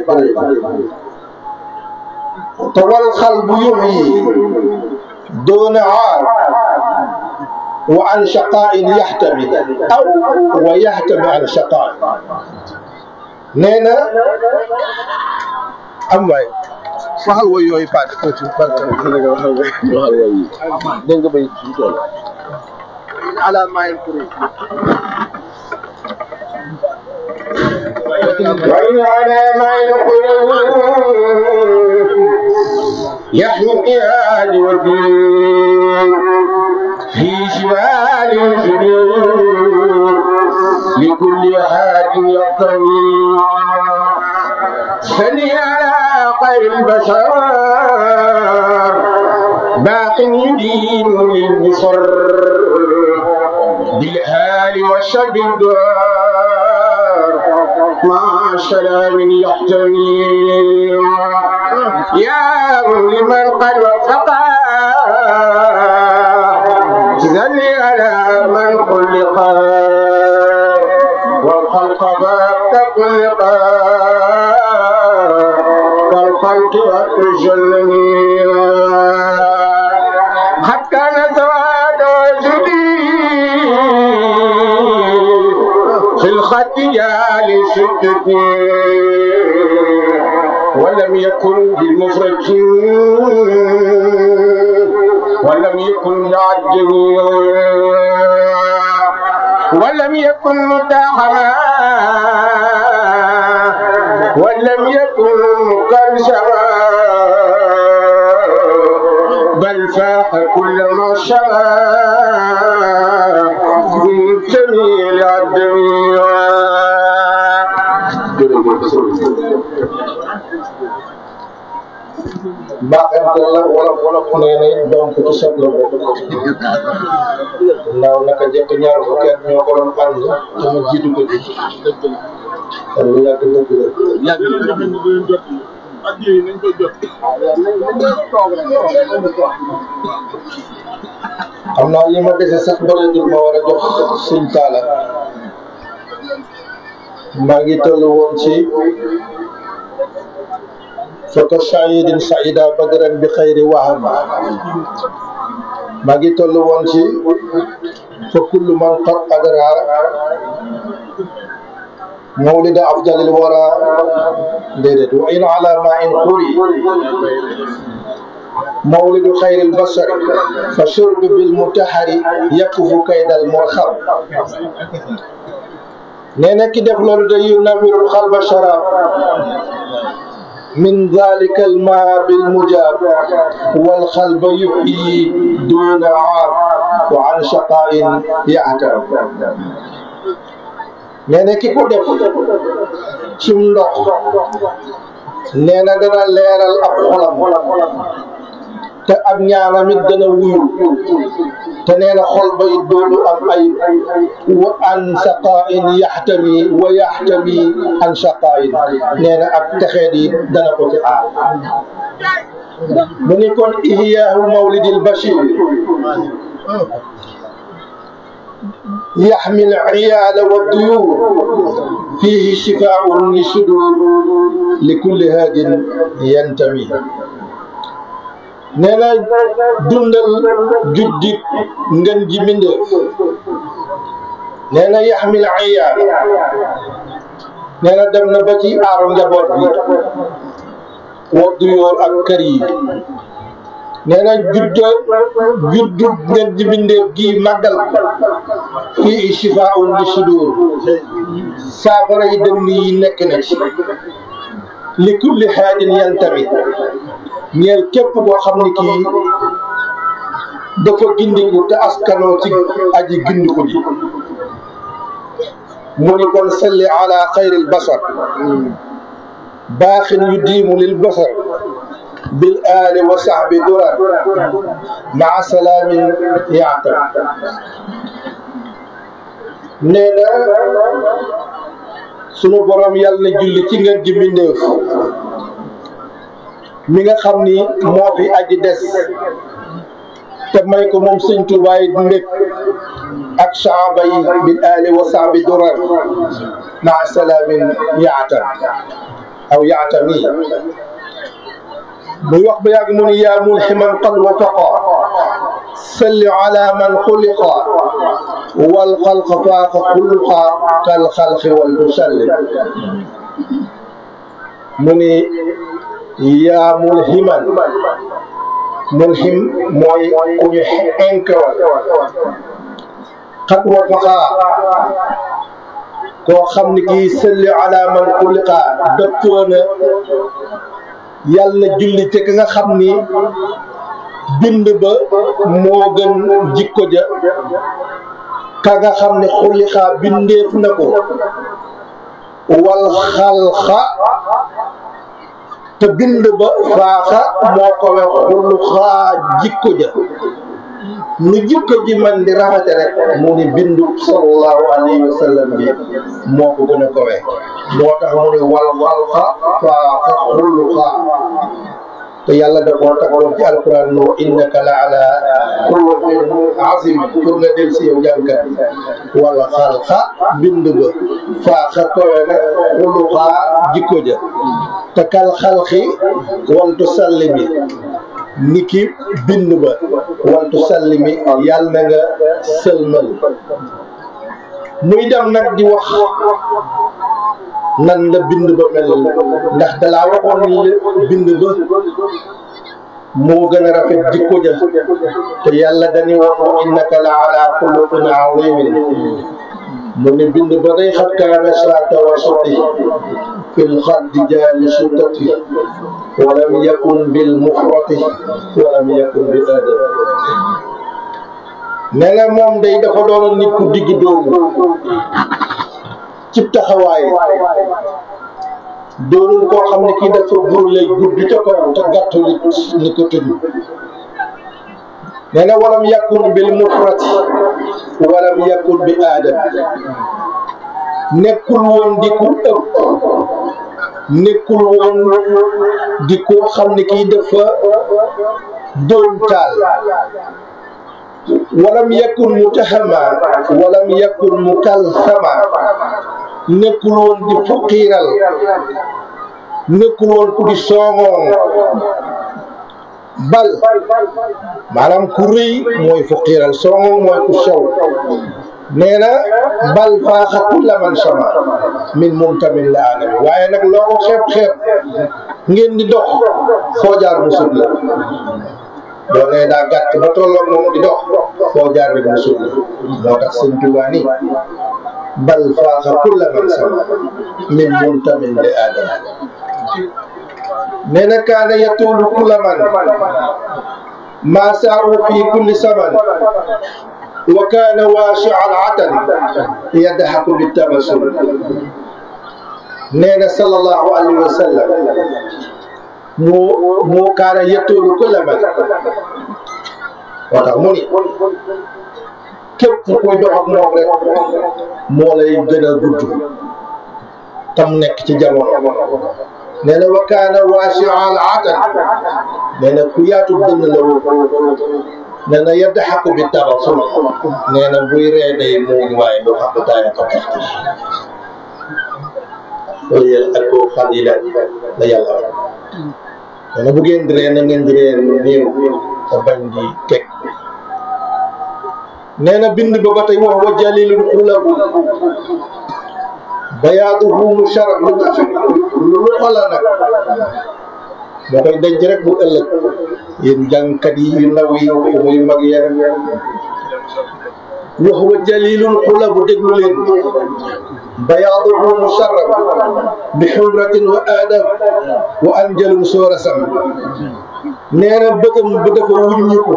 te wal xal bu yuxyi doona aar wa an shaqaa'in yaxtami aw wa yaxtami an shaqaa'in nee na am waay waxal woy yooyu paate tuuti barka waxal woy yi dégg nga bay ci tool ala maayil kuri وإن على ما يحمي الإهال والدين في شمال الجنون لكل حاج يقتوي سني على خير البشر باق يدين للبصر بالآل والشب الدار مع سلام يحتوي يا لمن قد وفقا ذلي على من خلقا والخلق باب تخلقا كالخلق والتجلي قد كان سواد وجدي في الخط جال شدتي ولم يكن بالمفرد ولم يكن يعجبني ولم يكن متاحما ولم يكن كرشما بل فاح كل ما شاء من جميل الدنيا baaxante la wala wala nee nañ donc ci sot la bokk ndaw naka jëkk ñaar fukki at ñoo ko doon ànd te ma jiitu ko ci kon lu yàgg dëgg la xam naa li ma dese sax bëreetul ma war a jox Sëñ Talla maa ngi toll woon ci فكشاهد سعيدا بدرا بخير وهم ما جيت له وانشي فكل من قد قدر مولد افضل الورى ديرت وان على ما ان قري مولد خير البشر فشرب بالمتحر يكف كيد المرخب نينا كي ديف لولو دا ينور القلب شراب من ذلك الماء بالمجاب والقلب يحيي دون عار وعن شقاء يعتب nee na ki ko def ci ndox nee na dana leeral ab xolam te ab ñaanam it dana wuyu te nee na xol ba it doodu am ay wa an saqaa'in yaxtami wa yaxtami an saqaa'in nee na ak texeet yi dana ko ci aar mu ni kon ihyaahu mawlidil bashir yaxmi al-iyaala wa duyuur fiihi shifaa'un li suduur li kulli haadin yantami nee na dundal juddi ngën ji mbindéef nee na yaxmi al-iyaala nee na dem na ba ci aaru njaboot bi wa duyuur ak kër yi nee na juddo juddu ngeen ji mbindéef gi màggal fii shifaa'un li sudur saafara yi dënn yi nekk na ci li kulli haadin yantami ñeel képp koo xam ni kii dafa gindiku te askanoo ci aji gindiku ji mu ni kon salli ala xayril basar baaxin yu diimu lil basar bil aali wa sahbi durar maa salaamin yaatam nee na sunu borom yàlla na julli ci ngeen ji mbindéef mi nga xam ni moo fi aji des te may ko moom sëñ Tuubaa yi ndég ak saaba yi bil aali wa sahbi durar maa salaamin yaatam aw yaatami muy wax ba yàgg mu ni yaa mulhiman qad wafaqa salli ala man xuliqa wal xalqa faaqa xuluqa kal xalqi wal musallim mu ni yaa mulhiman mulhim mooy ku ñu inkewal qad wafaqa koo xam ni kii salli ala man xuliqa dëppoona yàlla julli te ka nga xam ni bind ba moo gën jikko ja ka nga xam ne xuliqa bindeef na ko wal xalqa te bind ba faaxa moo ko we xuluqa jikko ja nu jikko ji man di rafete rek mu ni bindu sallallahu alayhi wa sallam bi moo ko gën a kowe moo tax mu ni wal xalqa faaqa xuluqa te yàlla da koo tagoon ci alquran no innaka la ala xuluqin azim pour nga del si yow jàngkat wal xalqa bind ba faaqa kowe na xuluqa jikko ja te kal xalqi wal tusallimi niki bind ba waltu sallimi yàlla na nga sëlmal muy dem nag di wax nan la bind ba mel ndax dalaa waxoon ni bind ba moo gën a rafet jikko ja te yàlla dañu woon innaka la ala xuluqin azimin mu ne bind ba day xat kaana saata wasati fil xaddi jaali sutati walam yakun bil mufrati walam yakun bi adab nee na moom day dafa doon nit ku digg doomu ci taxawaay doonul koo xam ne kii dafa bur lay gudd ca kaw te gàttu nit ni ko tudd nee na walam yakun bil mufrati walam yakun bi adab nekkul woon di ku ëpp nekkul woon di ko xam ne kii dafa doon taal walam yakun mutahama walam yakun mukalsama nekkul woon di fuqiiral nekkul woon ku di sooŋoon bal maanaam ku rëy mooy fuqiiral sooŋoon mooy ku sew nee na bal faaxa kulla man sama min muntamin la adami waaye nag loo ko xeeb xeeb ngeen di dox foo jaar mu sut la doo nee daa gàtt ba tolloog moom di dox foo jaar rek mu sut la moo tax sëñ Tuubaa ni bal faaxa kulla man sama min muntamin li adami nee na kaana yatuulu kulla man maa saaru fi kulli saman wa kaana waasi'al atan yadhaku bitabassum nee na sallallahu alayhi wa sallam moo moo kaana yettoolu ko la mel moo tax mu ni képp kuy dox ak moom rek moo lay gën a gudd tam nekk ci jamono nee na wa kaana waasi'al atal nee na ku yaatu dënn la woon nee na yadhaku bi tabassum nee na buy ree day muuñ waaye du xam taaya ko tax loolu yëpp ak koo xam yi la la yàlla wax nee na bu ngeen di ree na ngeen di ree néew te bañ di teg nee na bind ba ba tey wax wa jalilul xulab bayaaduhu musharraf lu rafet lu xoolal nag moo koy denc rek bu ëllëg yéen jàngkat yi yu ndaw yi muy mag yéen wax wa jalilul xulab déglu leen bayaaduhu musharraf bi xumratin wa adab wa anjalum soorasam nee na bëtam ba dafa wuññiku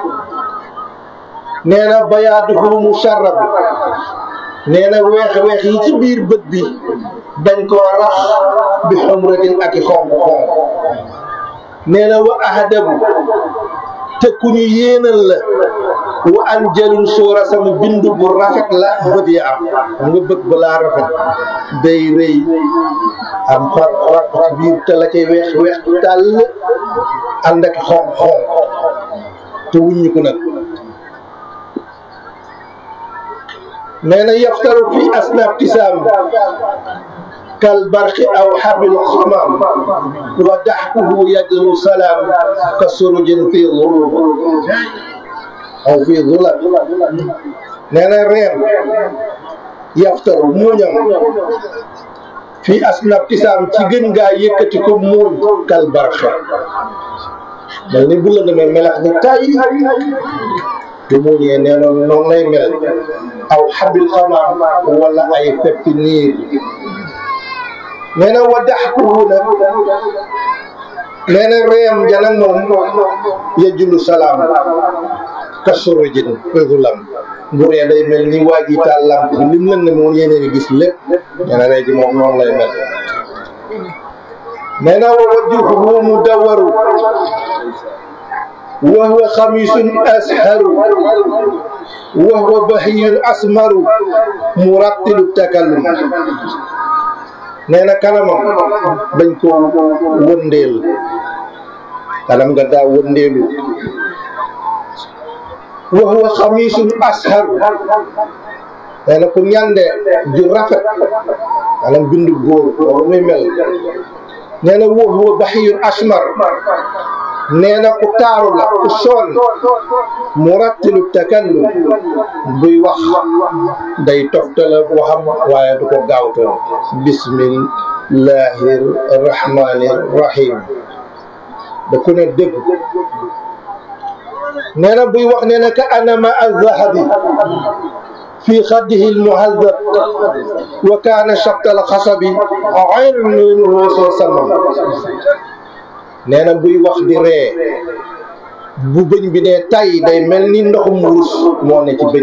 nee na bayaaduhu musharraf nee na weex-weex yi ci biir bët bi dañ koo rax bi xumratin ak i xonq xonq nee na wa ahdabu te ku ñu yéenal la wa an jalum soora sama bind bu rafet la bët yi am xam nga bët ba laa rafet day rëy am xar xar ci biir te la cay weex weex tàll ànd ak xonq xonq te wuññi ko nag nee na yaftaru fi asna ibtisaam kal barqi aw habil xamam wa daxkuhu yadru salaam ka surujin fi zulum aw fi zulam nee na reem yaftaru muuñam fi asna ibtisaam ci gën ngaa yëkkati ko muuñ kal barqi mel ni bu la demee melax ni tay du muuñee nee na noonu lay mel aw xabil xamaam wala ay peppi niir nee na wa daxkuhu nag nee na reem jana moom yajulu salaam ka surujin fesulam bu ree day mel ni waa ji taal lamp bi lim lën ne moom yéeneen i gis lépp nee na ree ji moom noonu lay mel nee na wa wajhuhu mudawwaru wa huwa xamiisun asharu wa huwa bahiyyun asmaru murattilu takallum nee na kanamam dañ ko wëndeel kanam nga daa wëndeelu wa huwa xamiisun asharu nee na ku ñande ju rafet kanam bindu góor loolu muy mel nee na wa huwa bahiyyun asmar nee na ku taaru la ku soon murattilu takallum buy wax day toftala waxam waaye du ko gaawtoo bismillahi rahmani rahim da ku ne dégg nee na buy wax nee na ka anama alzahabi fi xaddihi almuhazzab wa kaana shabtal xasabi aynun roosoo samam nee na buy wax di ree bu bëñ bi ne tay day mel ni ndoxum wurus moo ne ci bëñ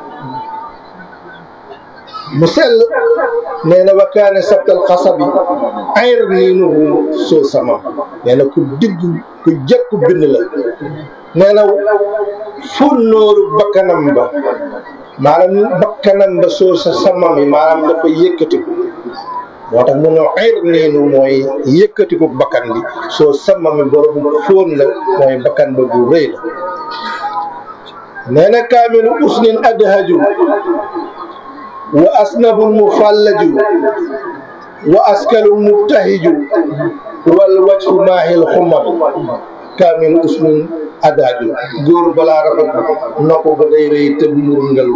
mu sell nee na wa kaana sabtal xasabi ayr nii nuhu soo sama nee na ku digg ku jëkku bind la nee na fu nooru bakkanam ba maanaam bakkanam ba soo sa sama mi maanaam dafa yëkkatiku moo tax mu ne ayr neenu mooy yëkkatiku bakkan bi soo sama mi borom fóon la mooy bakkan ba bu rëy la nee na kaamilu usnin adhaju wa asnabul mufallaju wa askalul mubtahiju wal wajhu maahil xumam kaamilu usnin adhaju góor balaa rafet nopp ba day rëy te murngalu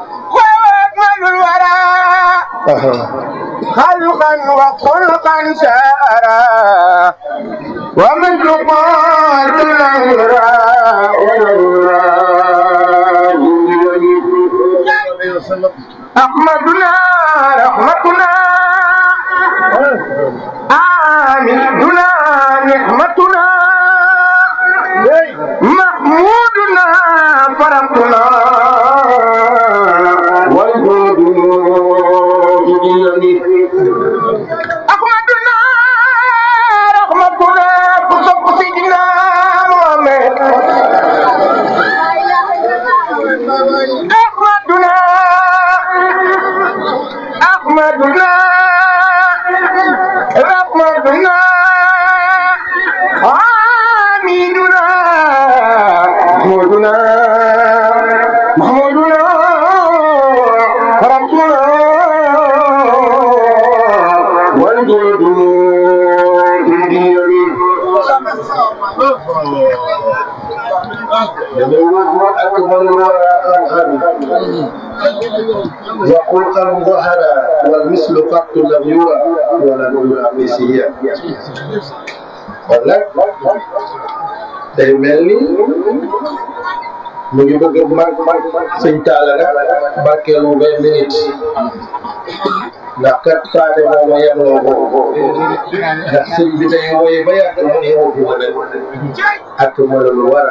خلقا وخلقا سارا ومن تقات الأمراء أحمدنا رحمتنا آمدنا نعمتنا محمودنا فرحتنا والجود أحمدنا رحمتنا آميننا محمودنا محمودنا ربنا والجود في الدين يقول قد ظهر والمثل قط لم يرى ولم يرى مثله kon nag day mel ni mu ngi bëgg mag sëñ Talla nag barkeelu vingt minutes ndax kat Fade moom a yemloo ko ndax sëñ bi day woy ba yàgg mu ne woo fi ma dem ak ma la lu war a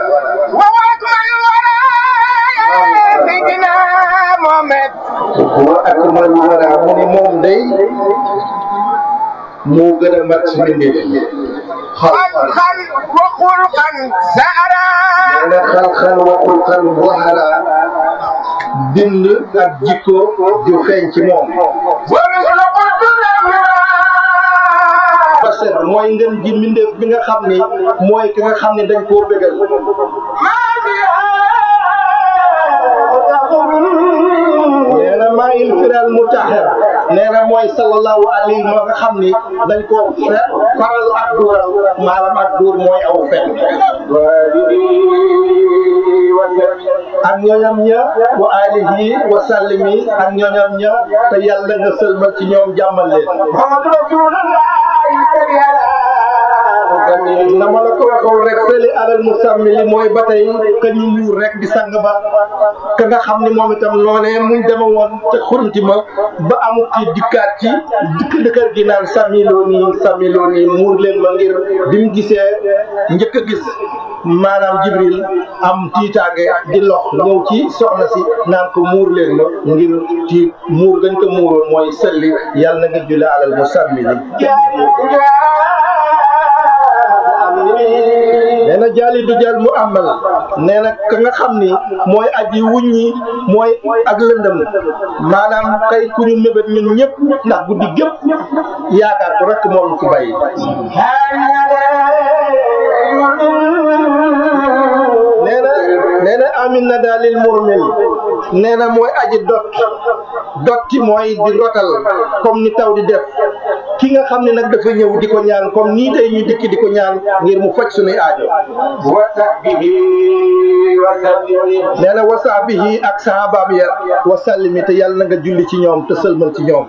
Seydina Mohamed wa ak ma lu war a mu ne moom day moo gën a mat si mbindee خلقا وخلقا سعرا nee na xal-xal waxul xal waxara bind ak jikko ju feeñ ci moom parce que mooy ngeen ji mbindeef bi nga xam ni mooy ki nga xam ni dañ koo bégal nee na maa il firal mutahhar nee na mooy sallallahu alayhi moo nga xam ni dañ koo fe faral ak duural maanaam ak duur mooy aw fen ak ñooñam ña wa alihi wa sallimi ak ñooñam ña te yàlla nga sëlmal ci ñoom jàmmal leen na ma la ko waxoon rek fële alal musammi li mooy ba tey ka ñu muur rek di sang ba ka nga xam ni moom itam noonee muñ dema woon ca xurumti ma ba amut ci dikkaat ci dikk dëkkër gi naan samiloo nii samiloo nii muur leen ma ngir bi mu gisee njëkk a gis maanaam Jibril am tiitaange di lox ñëw ci soxna si naan ko muur leen ma ngir ci muur gañ ko muuroon mooy sëlli yàlla na nga julli alal musammi li nee na jaali du jal mu amal nee na ka nga xam ni mooy aji wuññi mooy ak lëndëm maanaam kay ku ñu mébét ñun ñëpp ndax guddi gépp yaakaar ko rek moom ci bàyyi nee na nee na amin na daalil murmil nee na mooy aji dot dotti mooy di rotal comme ni taw di def ki nga xam ne nag dafa ñëw di ko ñaan comme nii tey ñu dikki di ko ñaan ngir mu faj suñuy aajo nee na wa sahbihi ak sahabaam ya wa sallimi te yàlla na nga julli ci ñoom te sëlmal ci ñoom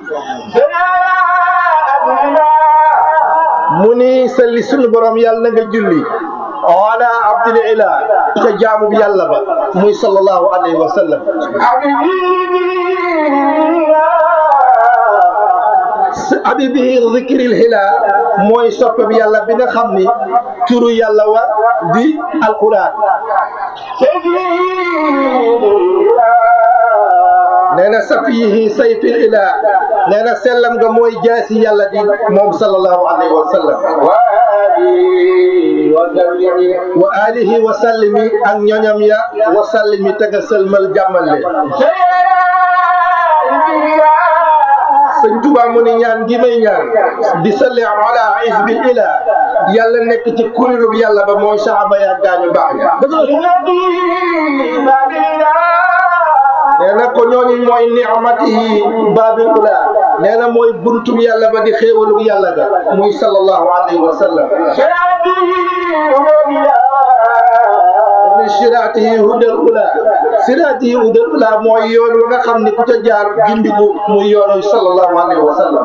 mu ni salli sunu borom yàlla na nga julli ala abdil ila ca jaamu yàlla ba muy sallallahu alayhi wa sallam habibihi zikril hila mooy soppam yàlla bi nga xam ni turu yàlla wa di alquran nee na safiyihi sayfil ila nee na sellam nga mooy jaasi yàlla di moom sallallahu alayhi wa sallam wa alihi wa sallimi ak ñoñam ya wa sallimi te nga sëlmal jàmmal leen sëñ Tuubaa mu ni ñaan gi may ñaan di salli ala hizbil ila yàlla nekk ci kuréelu yàlla ba mooy saxaaba ya gaañu baax ña nee na ko ñooñu mooy ni'matihi baabil ula nee na mooy buntum yàlla ba di xéewalu yàlla ga muy sallallahu alayhi wa sallam siraatihi hudal ula siraatihi hudal ula mooy yoon wa nga xam ni ku ca jaar gindigu muy yoonu sallallahu alayhi wa sallam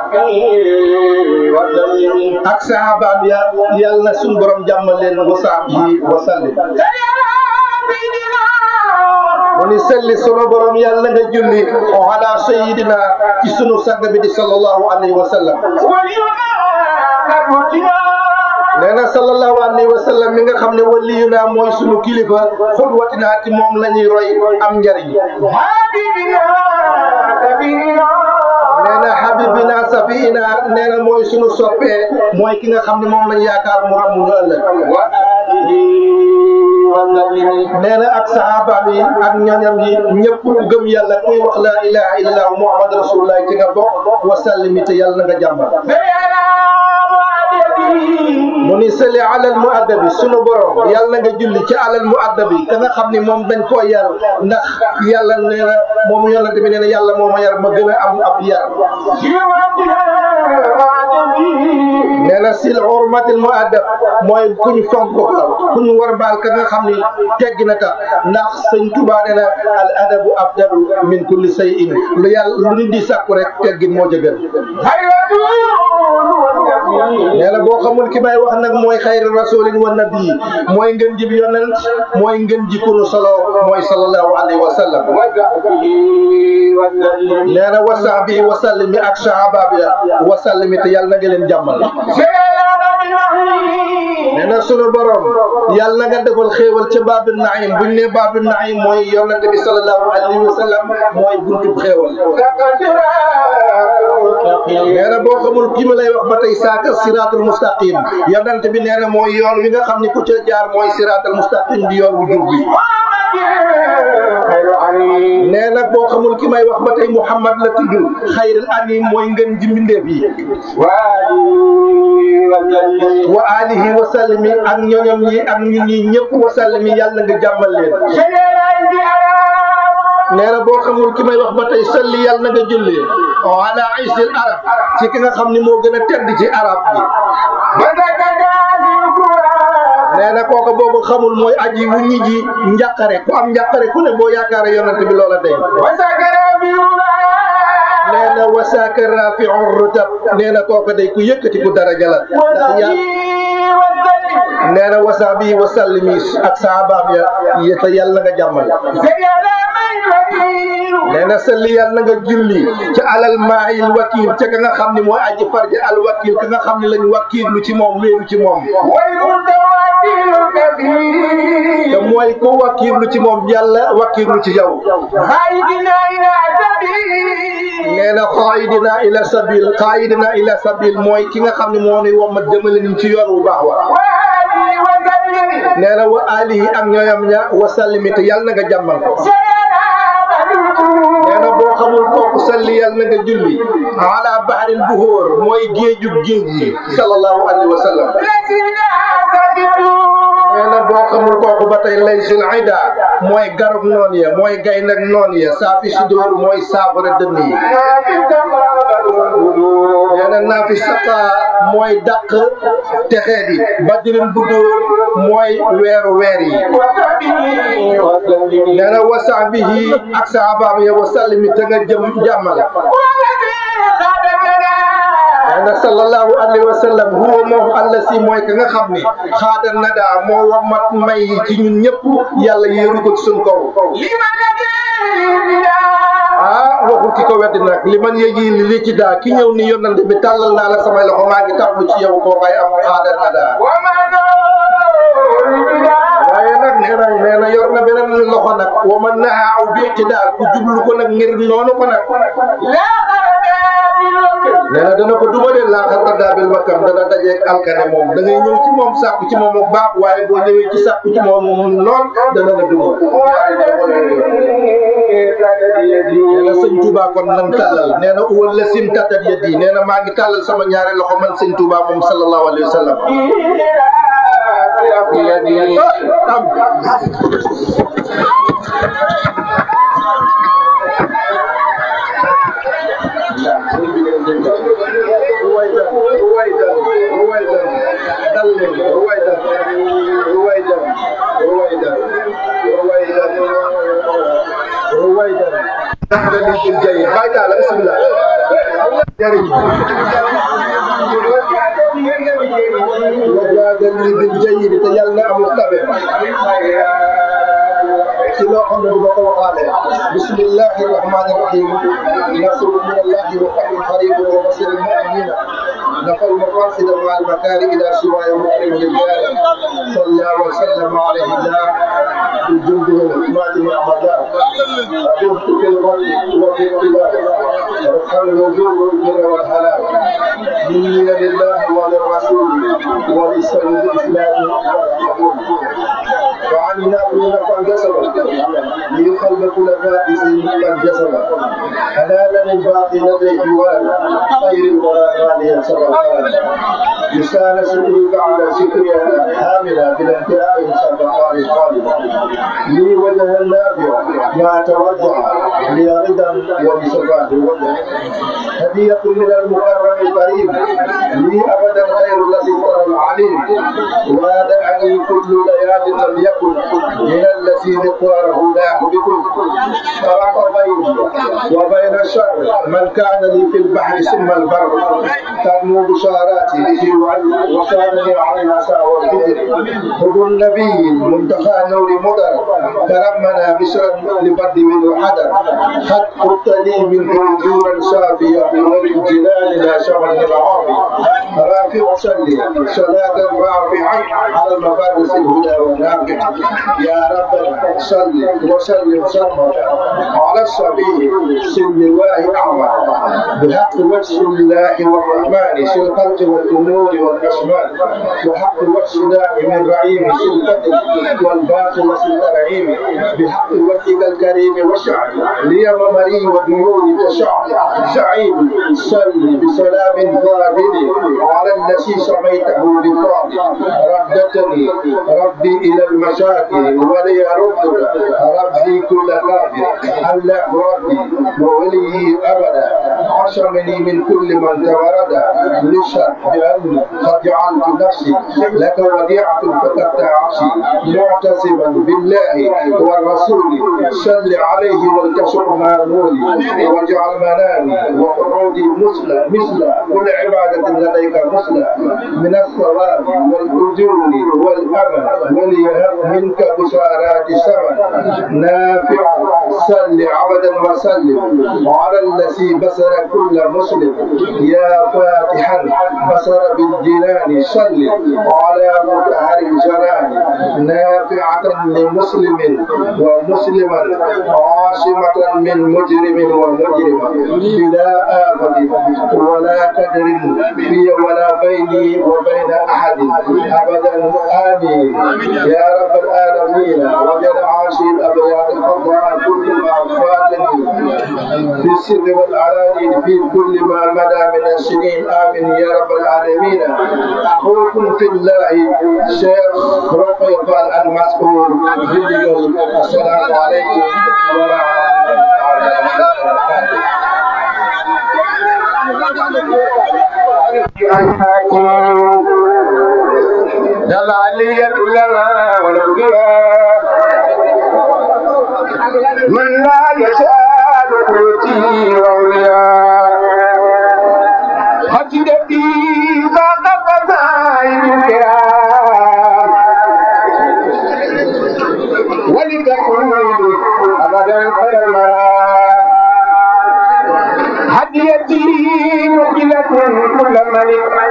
ak sahabaam ya yàlla na suñu borom jàmmal leen wa sahbihi wa sallim mu ni selli sunu borom yàlla na nga julli ala sayyidina ci sunu sang bi di sallallahu alayhi wa sallam nee na sallallahu alayhi wa sallam mi nga xam ne waliyuna mooy sunu kilifa xudwatina ci moom la ñuy roy am njariñ nee na habibina safina nee na mooy sunu soppee mooy ki nga xam ne moom lañ yaakaar mu am ñu ëllëg nee na ak sahaaba bi ak ñoñam yi ñëpp gëm yàlla kuy wax la ilaha illallah muhammad rasulullah ci nga bokk wa sallimi te yàlla nga jàmmal mu ni sali alal muaddabi sunu borom yàlla nga julli ci alal muaddabi ka nga xam ni moom dañ koo yar ndax yàlla nee na moom yonent bi nee na yàlla moo ma yar ma gën a am ab yar nee na sil hurmatil muaddab mooy ku ñu fonk ko ku ñu war baal ka nga xam ni tegg na ka ndax sëñ Tuubaa nee na al adabu afdalu min kulli shay'in lu yàlla lu nit di sàkku rek teggin moo jëgën nee na boo xamul ki may wax nag mooy xayru rasulin wa nabi mooy ngën ji bi yonent mooy ngën ji kunu solo mooy sallallahu alayhi wa sallam nee na wa sahbihi wa sallimi ak sahaba bi wa sallimi te yàlla na nga leen jàmmal nee na sunu borom yàlla nga defal xéewal ca Babul Naim buñ ne Babul Naim mooy yonent bi sallallahu alayhi wa sallam mooy buntub xéewal nee na boo xamul ki ma lay wax ba tey saaka siraatul mustaqim yonent bi nee na mooy yoon wi nga xam ni ku ca jaar mooy siraatul mustaqim di yoon wu jub bi nee na boo xamul ki may wax ba tey Muhammad la tudd xayrul anim mooy ngën ji mbindeef yi wa alihi wa sallimi ak ñoñom yi ak ñun ñi ñëpp wa sallimi yàlla nga jàmmal leen nee na boo xamul ki may wax ba tey salli yàlla na nga julli ala aisil arab ci ki nga xam ni moo gën a tedd ci arab bi nee na kooku boobu xamul mooy aji wu ñi ji njàqare ku am njàqare ku ne boo yaakaare yonent bi loola day nee na wasaaka rafi'ur rutab nee na kooku day ku yëkkati ku daraja la ndax ya nee na wasaabi wa sallimi ak saabaam ya yéta yàlla nga jàmmal nee na salli yàlla nga julli ca alal maayil wakil ca ka nga xam ni mooy aji farja al wakil ka nga xam ni lañu wakiilu ci moom wéeru ci moom te mooy ko wakiilu ci moom yàlla wakiilu ci yow nee na qaayidina ila sabil qaayidina ila sabil mooy ki nga xam ne moo nuy wommat jëmale ñu ci yoon wu baax wa nee na wa alihi ak ñooyam ña wa sallimi te yàlla na nga jàmmal ko nee na boo xamul kooku salli yàlla na nga julli ala bahril buhur mooy géeju géej gi sallallahu alayhi wa sallam nee na boo xamul kooku ba tey laysul ida mooy garab noon ya mooy gay nag noon ya saafi sudur mooy saafara dënn yi nee na naafi saqa mooy dàq texeet yi badrin budur mooy weeru weer yi nee na wa sahbihi ak sahabaam ya wa sallimi te nga jëm jàmmal nee na sallallahu alayhi wa sallam huwa moom allah si mooy ka nga xam ni xaadal na daa moo wamat may ci ñun ñëpp yàlla yéeru ko ci suñ kaw ah waxul ki ko weddi nag li man yéegi li ci daa ki ñëw ni yonante bi tàllal naa la samay loxo maa ngi tàblu ci yow koo kay am xaadal na daa waaye nag nee na nee na yor na beneen loxo nag wa man nahaa bi iqtidaa ku jublu ko nag ngir noonu ko nag nee na dana ko duma de laa xarta daabil wakkam dana dajeeg alkane moom da ngay ñëw ci moom sàkku ci moom ak baax waaye boo ñëwee ci sàkku ci moom noon dana la duma nee na sëñ Touba kon nan tàllal nee na uwal la sim tattat yeddi nee na maa ngi tàllal sama ñaari loxo man sëñ Touba moom sallallahu alayhi wa sallam بسم الله الرحمن الرحيم نصر من الله وفتح قريب وبشر المؤمنين نفى المقاصد مع المكاره الى سواي مكرم الرجال صلى الله وسلم عليه الله بجنده وحكمات واعمداه ادمت في الرد وفي الطلاق وادخل الوجوه والبر والهلاك مني لله وللرسول ولسبب الاسلام والقبول وعن نأوين قد جسبا ليخلق كل فائز قد جسبا حلالا الباقي لديه ولا خير الوراء غاليا سبقا لسان سكرك على سكرها حاملا بالانتهاء سبقا للقالب لي وجه النافع ما توضع لي رضا ولصفاه الوجه هدية من المكرم الكريم لي أبدا خير الذي ترى العليم وادعني كل ليال لم يكن من التي مقداره لا بكل فرق بيني وبين الشر من كان لي في البحر ثم البر تنمو بشاراته به وكانني عليها ساوى الفجر هدو النبي منتهى نور مدر ترمنا بشرا لبرد من حدر قد قلت لي من جورا صافية وللجلال لا شمل العافي رافع صلي صلاة رافعة على المفارس الهدى والنافع يا رب صل وسلم سلما على الصبي سن الله أعمى بحق وجه الله والرحمن في الخلق والأمور والأسماء وحق وجه دائم الرعيم في القدر والباطل في الترعيم بحق وجهك الكريم والشعر ليم مري وديون تشع سعيد صل بسلام فاضل على الذي سميته بفاضل ردتني ربي إلى المشاكل ولي ردك ربي كل كافر الله ربي وولي أبدا عصمني من كل من تورد للشر بأني قد جعلت نفسي لك وديعة فقدت عصي معتصما بالله والرسول صل عليه والكسر مامولي واجعل منامي وقعودي مثل مثل كل عبادة لديك مثل من الثواب والأجور والأمل وليهب منك بشارات سمن نافع صل عبدا وسلم على الذي بصر كل مسلم يا فاتحا بصر بالجنان صل على مطهر الجنان نافعة لمسلم ومسلما عاصمة من مجرم ومجرم بلا آفة ولا قدر في ولا بيني وبين أحد أبدا آمين يا رب العالمين وجل عاشي الأبيات الفضاء كل ما فاتني في السر والعلاني في كل ما مدى من السنين آمين يا رب العالمين أخوكم في الله شيخ رقيق المسؤول بالدقل السلام عليكم ورحمة الله دلالي العلماء والأولياء من لا يزال يؤتي الأولياء حجدتي ذاك فزائر الكرام ولتكون أبدا خير المرام هديتي مجلة كل ملك